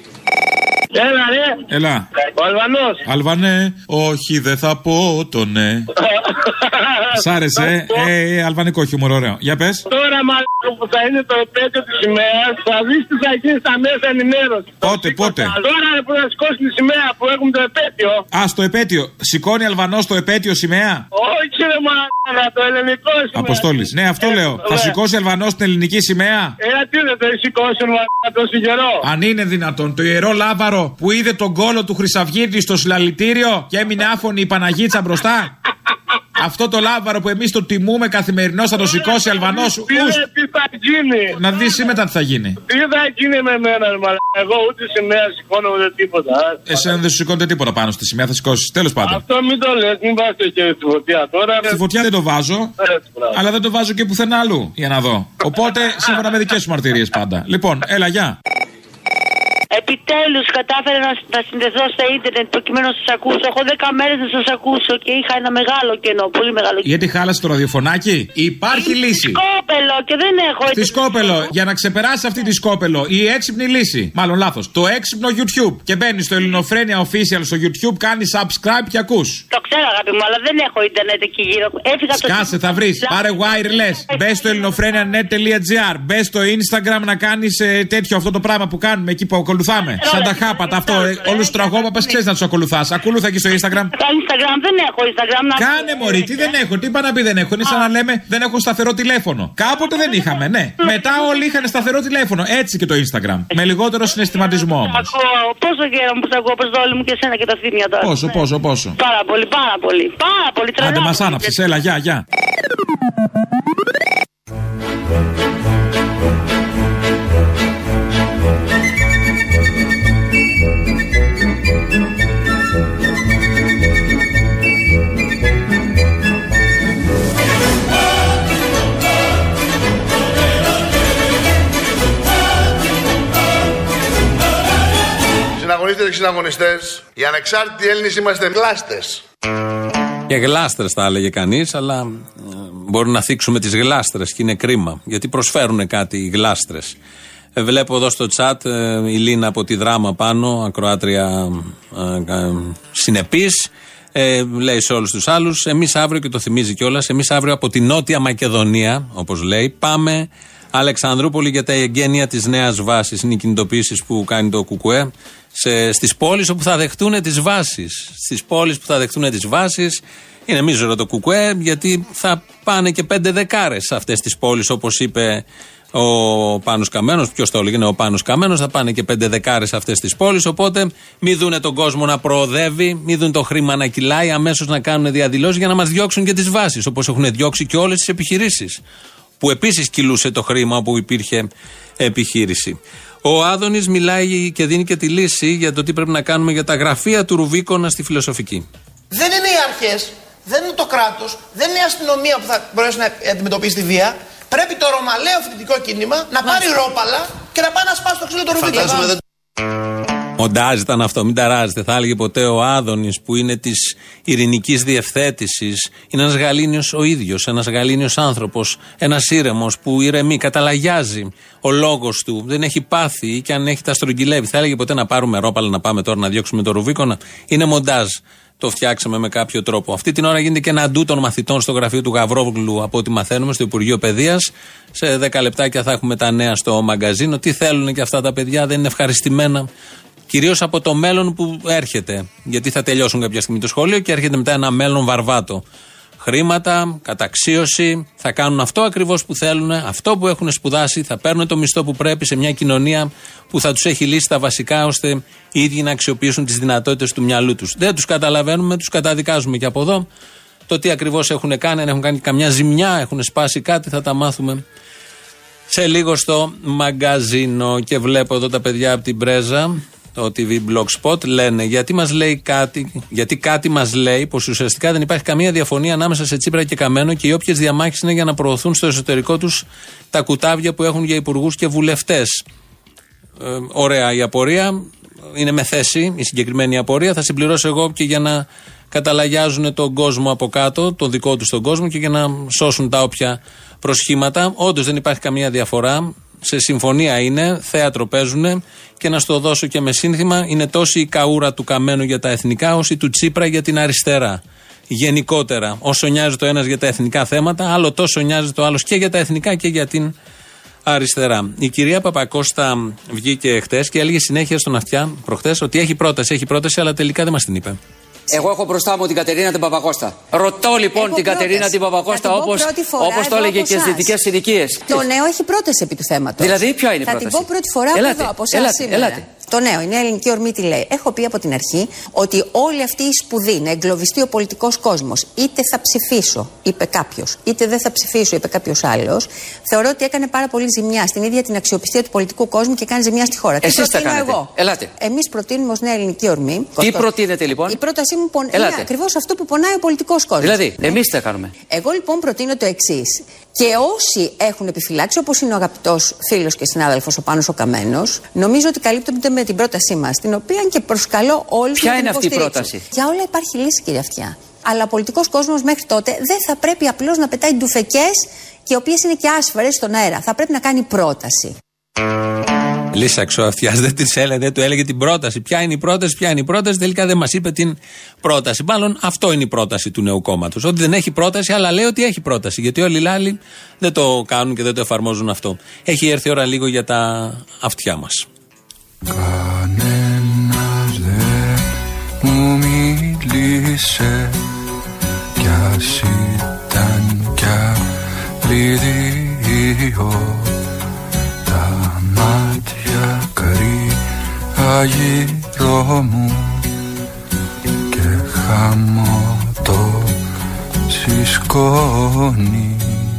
Έλα ρε. Έλα. Ο Αλβανός. Αλβανέ, όχι δεν θα πω το ναι. Σ' άρεσε, αλβανικό χιούμορ, ωραίο. Για πες. Τώρα μάλλον που θα είναι το επέτειο της σημαίας, θα δεις τι θα γίνει στα μέσα ενημέρωση. Πότε. Τώρα που θα σηκώσει τη σημαία που έχουμε το επέτειο. Α, στο επέτειο. Σηκώνει Αλβανός το επέτειο σημαία. Όχι ρε μάλλον, το ελληνικό σημαία. Αποστόλης. Ναι, αυτό λέω. Θα σηκώσει Αλβανός την ελληνική σημαία. Τι δεν το έχει σηκώσει μάλλον τόσο καιρό. Αν είναι δυνατόν, το ιερό λάβαρο που είδε τον κόλο του Χρυσαυγίτη στο συλλαλητήριο και έμεινε άφωνη η Παναγίτσα μπροστά. Αυτό το λάβαρο που εμείς το τιμούμε καθημερινώς θα το σηκώσει Αλβανός. Τι θα γίνει. Να δεις σήμερα τι θα γίνει. Τι θα γίνει με μένα, εγώ ούτε σημαία σηκώνω ούτε τίποτα. Εσένα δεν σου σηκώνεται τίποτα πάνω στη σημαία, θα σηκώσεις. Τέλος πάντων. Αυτό μην το λες, μην βάζεις το χέρι στη φωτιά τώρα. Στη φωτιά δεν το βάζω, αλλά δεν το βάζω και πουθενά αλλού για να δω. Οπότε σύμφωνα με δικές σου μαρτυρίες πάντα. Λοιπόν, έλα, γεια. Επιτέλους κατάφερα να συνδεθώ στα ίντερνετ προκειμένου να σας ακούσω. Έχω 10 μέρες να σας ακούσω και είχα ένα μεγάλο κενό, πολύ μεγάλο κενό. Γιατί χάλασε το ραδιοφωνάκι? Υπάρχει λύση. Σκόπελο και δεν έχω. Στη Σκόπελο, για να ξεπεράσει αυτή τη Σκόπελο, η έξυπνη λύση. Μάλλον λάθος. Το έξυπνο YouTube. Και μπαίνει στο Ελληνοφρένια Official στο YouTube, κάνει subscribe και ακούς. Το ξέρω αγάπη μου, αλλά δεν έχω ίντερνετ εκεί γύρω. Έφυγα το. Σκάσε, θα βρεις. Πάρε wireless. Μπες στο ελληνοφρένια.net.gr. Μπες στο Instagram να κάνεις τέτοιο αυτό το πράγμα που κάνουμε εκεί που ακολουθούμε. Σαν τα χάπατα αυτό. Όλους τους τραγώπαπες ξέρεις να τους ακολουθάς. Ακολούθα εκεί στο Instagram. Στο Instagram δεν έχω Instagram. Κάνε μωρή, τι δεν έχω. Τι είπα να πει δεν έχω. Είναι σαν να λέμε δεν έχω σταθερό τηλέφωνο. Κάποτε δεν είχαμε, ναι. Μετά όλοι είχαν σταθερό τηλέφωνο. Έτσι και το Instagram. Με λιγότερο συναισθηματισμό όμως. Πόσο καιρό που σ' ακούω προς το όλο μου και σένα και τα θύμια τώρα. Πόσο. Πάρα πολύ. Άντε μας άναψες, έλα, γεια. Συναγωνίστες και συναγωνιστές, οι ανεξάρτητοι Έλληνες είμαστε γλάστες. Και γλάστρες θα έλεγε κανείς, αλλά μπορούμε να θίξουμε τις γλάστρες και είναι κρίμα, γιατί προσφέρουν κάτι οι γλάστρες. Βλέπω εδώ στο chat η Λίνα από τη Δράμα πάνω, ακροάτρια συνεπής, λέει σε όλους τους άλλους, εμείς αύριο, και το θυμίζει κιόλας, εμείς αύριο από τη Νότια Μακεδονία, όπως λέει, πάμε Αλεξανδρούπολη για τα εγγένεια της νέας βάσης. Είναι οι κινητοποιήσεις που κάνει το ΚΚΕ στις πόλεις όπου θα δεχτούν τις βάσεις. Στις πόλεις που θα δεχτούν τις βάσεις είναι μίζερο το ΚΚΕ, γιατί θα πάνε και 5 δεκάρες σε αυτές τις πόλεις, όπως είπε ο Πάνος Καμένος. Ποιος το έλεγε? Είναι ο Πάνος Καμένος. Θα πάνε και 5 δεκάρες σε αυτές τις πόλεις. Οπότε μην δούνε τον κόσμο να προοδεύει, μην δουν το χρήμα να κυλάει, αμέσως να κάνουν διαδηλώσεις για να μας διώξουν και τις βάσεις, όπως έχουν διώξει και όλες τις επιχειρήσεις, που επίσης κυλούσε το χρήμα όπου υπήρχε επιχείρηση. Ο Άδωνης μιλάει και δίνει και τη λύση για το τι πρέπει να κάνουμε για τα γραφεία του Ρουβίκονα στη Φιλοσοφική. Δεν είναι οι αρχές, δεν είναι το κράτος, δεν είναι η αστυνομία που θα μπορέσει να αντιμετωπίσει τη βία. Πρέπει το ρωμαλαίο φοιτητικό κίνημα να πάρει ρόπαλα και να πάει να σπάσει το ξύλο του Ρουβίκονα. Μοντάζ ήταν αυτό, μην ταράζετε. Θα έλεγε ποτέ ο Άδωνης, που είναι της ειρηνικής διευθέτησης. Είναι ένας γαλήνιος ο ίδιος, ένας γαλήνιος άνθρωπος, ένας ήρεμος που ηρεμεί, καταλαγιάζει ο λόγος του. Δεν έχει πάθει, και αν έχει τα στρογγυλεύει. Θα έλεγε ποτέ να πάρουμε ρόπαλα, να πάμε τώρα να διώξουμε το Ρουβίκονα? Είναι μοντάζ. Το φτιάξαμε με κάποιο τρόπο. Αυτή την ώρα γίνεται και ένα ντου των μαθητών στο γραφείο του Γαβρόβλου, από ό,τι μαθαίνουμε, στο Υπουργείο Παιδείας. Σε 10 λεπτάκια θα έχουμε τα νέα στο μαγκαζίνο. Τι θέλουν και αυτά τα παιδιά, δεν είναι ευχαριστημένα. Κυρίως από το μέλλον που έρχεται. Γιατί θα τελειώσουν κάποια στιγμή το σχολείο και έρχεται μετά ένα μέλλον βαρβάτο. χρήματα, καταξίωση. Θα κάνουν αυτό ακριβώς που θέλουν, αυτό που έχουν σπουδάσει, θα παίρνουν το μισθό που πρέπει σε μια κοινωνία που θα τους έχει λύσει τα βασικά, ώστε οι ίδιοι να αξιοποιήσουν τις δυνατότητες του μυαλού τους. Δεν τους καταλαβαίνουμε, τους καταδικάζουμε και από εδώ. Το τι ακριβώς έχουν κάνει, αν έχουν κάνει καμιά ζημιά, έχουν σπάσει κάτι, θα τα μάθουμε σε λίγο στο μαγκαζίνο. Και βλέπω εδώ τα παιδιά από την Πρέζα, το TV Blogspot, λένε γιατί κάτι μας λέει πως ουσιαστικά δεν υπάρχει καμία διαφωνία ανάμεσα σε Τσίπρα και Καμένο και οι όποιες διαμάχες είναι για να προωθούν στο εσωτερικό τους τα κουτάβια που έχουν για υπουργούς και βουλευτές. Ωραία η απορία, είναι με θέση η συγκεκριμένη απορία. Θα συμπληρώσω εγώ και για να καταλαγιάζουν τον κόσμο από κάτω, τον δικό τους τον κόσμο, και για να σώσουν τα όποια προσχήματα. Όντως δεν υπάρχει καμία διαφορά. Σε συμφωνία είναι, θέατρο παίζουνε, και να στο δώσω και με σύνθημα, είναι τόση η καούρα του Καμένου για τα εθνικά, όσο του Τσίπρα για την αριστερά. Γενικότερα, όσο νοιάζει το ένας για τα εθνικά θέματα, άλλο τόσο νοιάζει το άλλος και για τα εθνικά και για την αριστερά. Η κυρία Παπακώστα βγήκε χτες και έλεγε συνέχεια στον Αυτιά προχτές ότι έχει πρόταση, αλλά τελικά δεν μας την είπε. Εγώ έχω μπροστά μου την Κατερίνα την Παπακώστα. Ρωτώ λοιπόν την Κατερίνα την Παπακώστα, όπως το έλεγε και στις δυτικές συνοικίες. Το νέο έχει πρόταση επί του θέματος. Δηλαδή, ποια είναι η πρόταση? Θα την πω πρώτη φορά από εσάς σήμερα. Το νέο, η Νέα Ελληνική Ορμή τι λέει? Έχω πει από την αρχή ότι όλη αυτή η σπουδή να εγκλωβιστεί ο πολιτικός κόσμος, είτε θα ψηφίσω, είπε κάποιος, είτε δεν θα ψηφίσω, είπε κάποιος άλλος, θεωρώ ότι έκανε πάρα πολύ ζημιά στην ίδια την αξιοπιστία του πολιτικού κόσμου και κάνει ζημιά στη χώρα. Εσείς τα κάνετε. Ελάτε. Εμείς προτείνουμε ως Νέα Ελληνική Ορμή. Τι προτείνετε λοιπόν? Η πρότασή μου είναι ακριβώς αυτό που πονάει ο πολιτικός κόσμος. Δηλαδή, εμείς τα κάνουμε. Εγώ λοιπόν προτείνω το εξής. Και όσοι έχουν επιφυλάξει, όπως είναι ο αγαπητός φίλος και συνάδελφος ο Πάνος ο Καμένος, νομίζω ότι καλύπτονται με την πρότασή μας, την οποία και προσκαλώ όλους να την υποστηρίξουν. Ποια είναι αυτή η πρόταση? Για όλα υπάρχει λύση, κύριε Αυτιά. Αλλά ο πολιτικός κόσμος μέχρι τότε δεν θα πρέπει απλώς να πετάει ντουφεκές, και οι οποίες είναι και άσφαιρες στον αέρα. Θα πρέπει να κάνει πρόταση. Λύσαξε ο Αυτιάς, δεν του έλεγε την πρόταση. Ποια είναι η πρόταση, τελικά δεν μας είπε την πρόταση. Μάλλον αυτό είναι η πρόταση του νέου κόμματος. Ότι δεν έχει πρόταση, αλλά λέει ότι έχει πρόταση. Γιατί όλοι οι άλλοι δεν το κάνουν και δεν το εφαρμόζουν αυτό. Έχει έρθει η ώρα λίγο για τα αυτιά μας. Κανένας δεν μου μίλησε, κι ας ήταν κι άλλοι δύο. Τα μάτια κρύα γύρω μου και χαμώ το συσκόνι.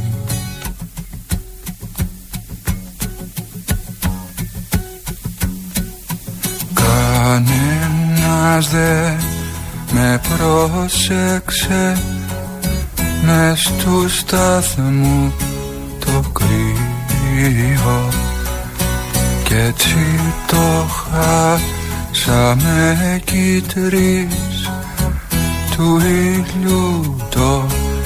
Κανένας δεν με πρόσεξε μες του σταθμού το κρύο, κι έτσι το χάσαμε κι τρεις του ήλιου το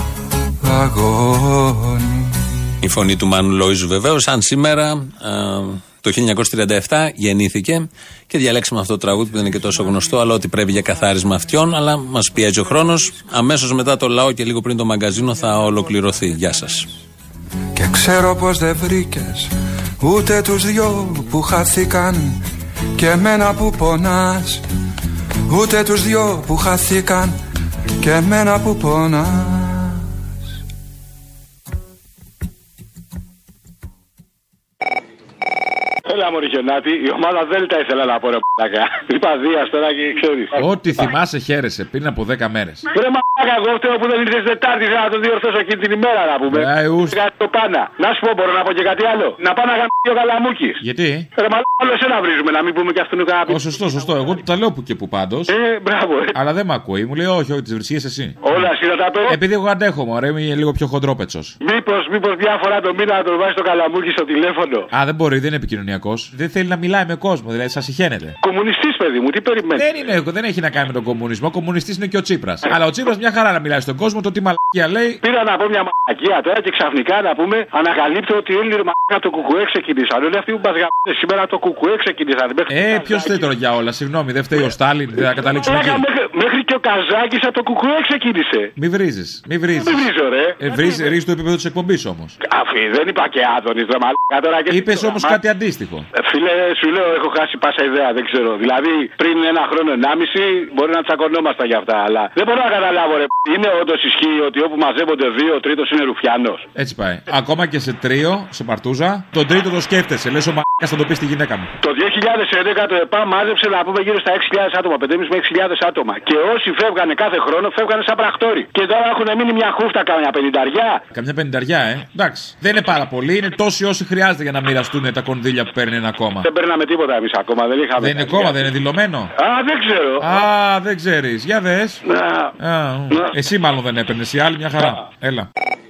βαγόνι. Η φωνή του Μάνου Λόιζου βεβαίως, αν σήμερα το 1937 γεννήθηκε, και διαλέξαμε αυτό το τραγούδι που δεν είναι και τόσο γνωστό, αλλά ότι πρέπει για καθάρισμα αυτιών, αλλά μας πιέζει ο χρόνος. Αμέσως μετά το λαό και λίγο πριν το μαγκαζίνο θα ολοκληρωθεί. Γεια σας. Και ξέρω πως δεν βρήκες ούτε τους δυο που χάθηκαν και εμένα που πονάς, ούτε τους δυο που χάθηκαν και εμένα που πονάς. Έλα μωρή Χιονάτη, η ομάδα Δέλτα ήθελα να πω ρε μαλάκα. Είπα Δίας τώρα και ξέρεις. Ό,τι θυμάσαι χαίρεσαι πριν από 10 μέρες. Ρε μαλάκα, εγώ φταίω που δεν ήρθες Τετάρτη, να το διορθώσω εκείνη την ημέρα να πούμε. Κάτι το πάνα. Να σου πω, μπορώ να πω και κάτι άλλο. Να πάω να γαμίσει ο Καλαμούκης. Γιατί? Ρε μαλάκα, όλο εσένα βρίζουμε, να μην πούμε και αυτόν κανένα πει. Σωστό. Εγώ του τα λέω που και που πάντως. Μπράβο. Αλλά δεν με ακούει, μου λέει όχι, τις βρισίες εσύ. Όλα εσύ να τα πω. Επειδή εγώ αντέχω, μωρέ, είμαι λίγο πιο χοντρόπετσος. Μήπως μια φορά το μήνα να τον βάζει το Καλαμούκη στο τηλέφωνο. Α, δεν μπορεί, δεν είναι επικοινωνιακός. Δεν θέλει να μιλάει με κόσμο, δηλαδή σας συχαίνεται. Κομμουνιστής, παιδί μου, τι περιμένει. Δεν έχει να κάνει με τον κομμουνισμό. Κομμουνιστής είναι και ο Τσίπρας. Αλλά ο Τσίπρας μια χαρά να μιλάει στον κόσμο, το τι μαλακία λέει. Πήρα να πω μια μαλακία τώρα και ξαφνικά να πούμε ανακαλύπτω ότι οι Έλληνες μαλακία το κουκουέ ξεκίνησαν. Όλοι αυτοί που μπαζγαπάνε σήμερα το κουκουέ ξεκίνησαν. Ποιος φταίει τώρα για όλα, συγγνώμη, δεν φταίει ο Στάλιν, δεν θα καταλήξουμε εκεί. Μέχρι και ο Καζάκης από το κουκουέ ξεκίνησε. Μη βρίζεις. Μη βρίζω, ρε. Ρίζεις το επίπεδο της εκπομπής όμως. Αφού Όχι, δεν είπα και Άδωνης, ρε μαλάκα τώρα. Είπες όμως κάτι αντίστοιχο. Φίλε, σου λέω, έχω χάσει πάσα ιδέα, δεν ξέρω. Δηλαδή, πριν 1 χρόνο, 1,5 μπορεί να τσακωνόμασταν για αυτά, αλλά δεν μπορώ να καταλάβω, ρε. Είναι όντως ισχύει ότι όπου μαζεύονται 2, ο τρίτος είναι ρουφιάνος. Έτσι πάει. Ακόμα και σε τρίο, σε παρτούζα, τον τρίτο το σκέφτεσαι. Λες ο μαλάκας θα το πει στη γυναίκα μου. Το 2011 το ΕΠΑ μάζεψε να πούμε γύρω στα 6.000 άτομα, 5.500 με 6.000 άτομα. Και όσοι φεύγανε κάθε χρόνο, φεύγανε σαν πρακτόροι. Και τώρα έχουν μείνει μια χούφτα, καμιά 50. Καμιά 50, εντάξει. Δεν είναι πάρα πολύ, είναι τόσοι όσοι χρειάζεται για να μοιραστούν τα κονδύλια που παίρνει ένα κόμμα. Δεν παίρναμε τίποτα εμείς ακόμα, δεν είχαμε. Δεν είναι κόμμα, δεν είναι δηλωμένο. Α, δεν ξέρω. Α, δεν ξέρεις. Για δες. Εσύ μάλλον δεν έπαιρνες, οι άλλοι μια χαρά. Έλα.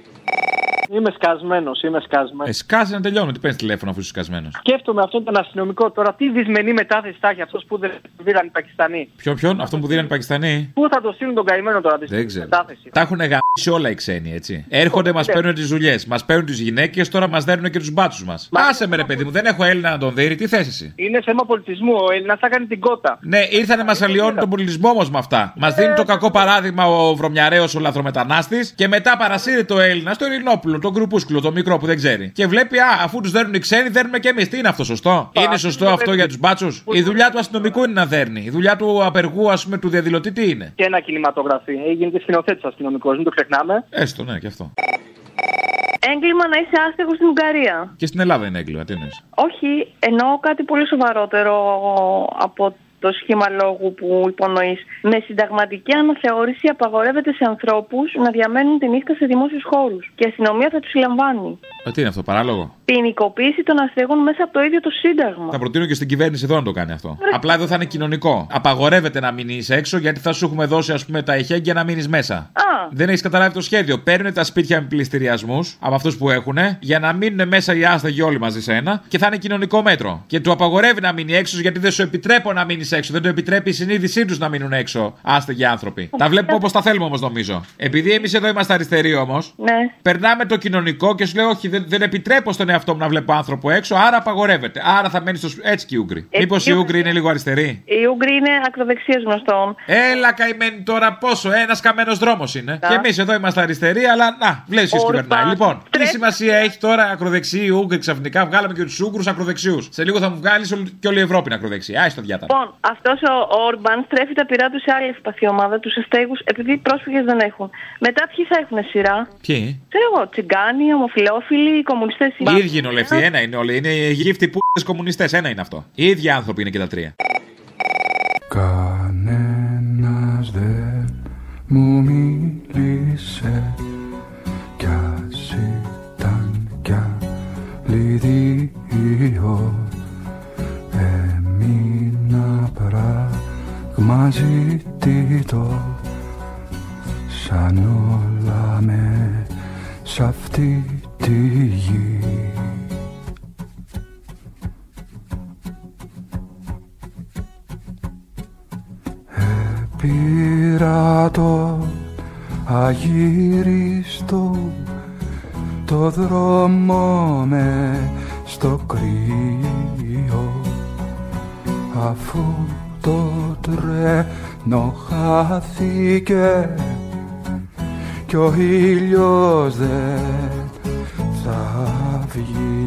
Είμαι σκασμένος. Σκάσε να τελειώνουμε. Τι παίρνεις τηλέφωνο αφού είσαι σκασμένος. Σκέφτομαι αυτόν τον αστυνομικό τώρα, τι δυσμενή μετάθεση θα έχει αυτός που δεν δίναν οι Πακιστανοί. Ποιον, αυτόν που δίναν οι Πακιστανοί. Πού θα το στείλουν τον καημένο τώρα, δεν ξέρω. Μετάθεση. Τα έχουν γαμίσει όλα οι ξένοι, έτσι. Έρχονται, μας παίρνουν τις δουλειές, μας παίρνουν τις γυναίκες, τώρα μας δέρνουν και τους μπάτσους μας. Άσε με ρε παιδί μου, δεν έχω Έλληνα να τον δει, τι θες εσύ. Είναι θέμα πολιτισμού, ο Έλληνας θα κάνει την κότα. Ναι, ήρθανε μας αλλοιώνουν τον πολιτισμό όμως με αυτά. Μας δίνει το κακό παράδειγμα ο βρωμιαρέος ο λαθρομετανάστης και μετά παρασύρει το Έλληνα στο Ειρηνόπουλο, τον κρουπούσκουλο, το μικρό που δεν ξέρει. Και βλέπει, αφού τους δέρνουν οι ξένοι, δέρνουμε και εμείς. Τι είναι αυτό σωστό? Είναι σωστό αυτό για τους μπάτσους? Η δουλειά του αστυνομικού είναι να δέρνει. Η δουλειά του απεργού, ας πούμε, του διαδηλωτή τι είναι? Και ένα κινηματογραφή. Έγινε και σκηνοθέτης αστυνομικός, μην το ξεχνάμε. Έστω, ναι, και αυτό. Έγκλημα να είσαι άστεγος στην Ουγγαρία. Και στην Ελλάδα είναι έγκλημα, τι εννοείς? Όχι, εννοώ κάτι πολύ σοβαρότερο από το σχήμα λόγου που υπονοείς. Με συνταγματική αναθεώρηση απαγορεύεται σε ανθρώπους να διαμένουν τη νύχτα σε δημόσιους χώρους. Και η αστυνομία θα τους συλλαμβάνει. Τι είναι αυτό, παράλογο? Ποινικοποίηση των αστέγων μέσα από το ίδιο το Σύνταγμα. Θα προτείνω και στην κυβέρνηση εδώ να το κάνει αυτό. Απλά εδώ θα είναι κοινωνικό. Απαγορεύεται να μείνεις έξω γιατί θα σου έχουμε δώσει, ας πούμε, τα εχέγγυα να μείνεις μέσα. Δεν έχεις καταλάβει το σχέδιο. Παίρνουν τα σπίτια με πληστηριασμούς από αυτούς που έχουν για να μείνουν μέσα οι άστεγοι όλοι μαζί σε ένα και θα είναι κοινωνικό μέτρο. Και του απαγορεύει να μείνει έξω γιατί δεν σου επιτρέπω να μείνεις έξω. Δεν το επιτρέπει η συνείδησή τους να μείνουν έξω άστεγοι άνθρωποι. Τα βλέπουμε όπως τα θέλουμε όμως νομίζω. Επειδή εμείς εδώ είμαστε αριστεροί όμως, περνάμε το κοινωνικό και σου λέω όχι, δεν επιτρέπω στον εαυτό μου να βλέπω άνθρωπο έξω, άρα απαγορεύεται. Άρα θα μένει στο σπίτι. Έτσι και οι Ούγγροι. Μήπως οι Ούγγροι είναι λίγο αριστεροί? Οι Ούγγροι είναι ακροδεξίες γνωστών. Έλα καημένοι τώρα πόσο, ένας καμένος δρόμος είναι. Και εμείς εδώ είμαστε αριστεροί, αλλά να, βλέπεις ποιος κυβερνάει. Λοιπόν, τι σημασία έχει τώρα ακροδεξιοί οι Ούγγροι ξαφνικά? Βγάλαμε και τους Ούγγρους ακροδεξιούς. Σε λίγο θα μου βγάλεις και όλη η Ευρώπη είναι ακροδεξιά. Άι στο διάταγμα. Λοιπόν, αυτός ο Όρμπαν στρέφει τα πειρά του σε άλλη ευπαθή ομάδα, τους αστέγους, επειδή πρόσφυγες δεν έχουν. Μετά ποιοι θα έχουν σειρά? Ποιοι? Ξέρω εγώ, τσιγκάνοι, ομοφυλόφιλοι, κομμουνιστές. Οι ίδιοι είναι όλοι αυτοί, ένα είναι όλοι. Είναι γύφτοι πούτες κομμουνιστές, ένα είναι αυτό. Οι ίδιοι άνθρωποι είναι και τα τρία. Κανένας δεν μου μίλησε κι ας ήταν κι άλλοι δύο. Έμεινα πραγματήτητο σαν όλα με σ' αυτή τη γη. Πήρα το αγύριστο το δρόμο με στο κρύο, αφού το τρένο χάθηκε κι ο ήλιος δεν θα βγει.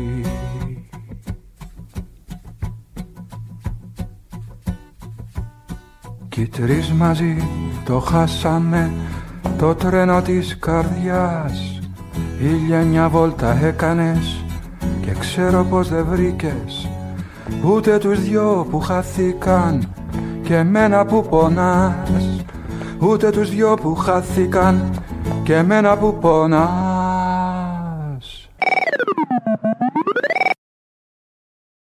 Κι οι τρεις μαζί το χάσαμε το τρένο της καρδιάς. Ήλια μια βόλτα έκανες και ξέρω πως δεν βρήκες ούτε τους δυο που χάθηκαν και εμένα που πονάς. Ούτε τους δυο που χάθηκαν και εμένα που πονάς.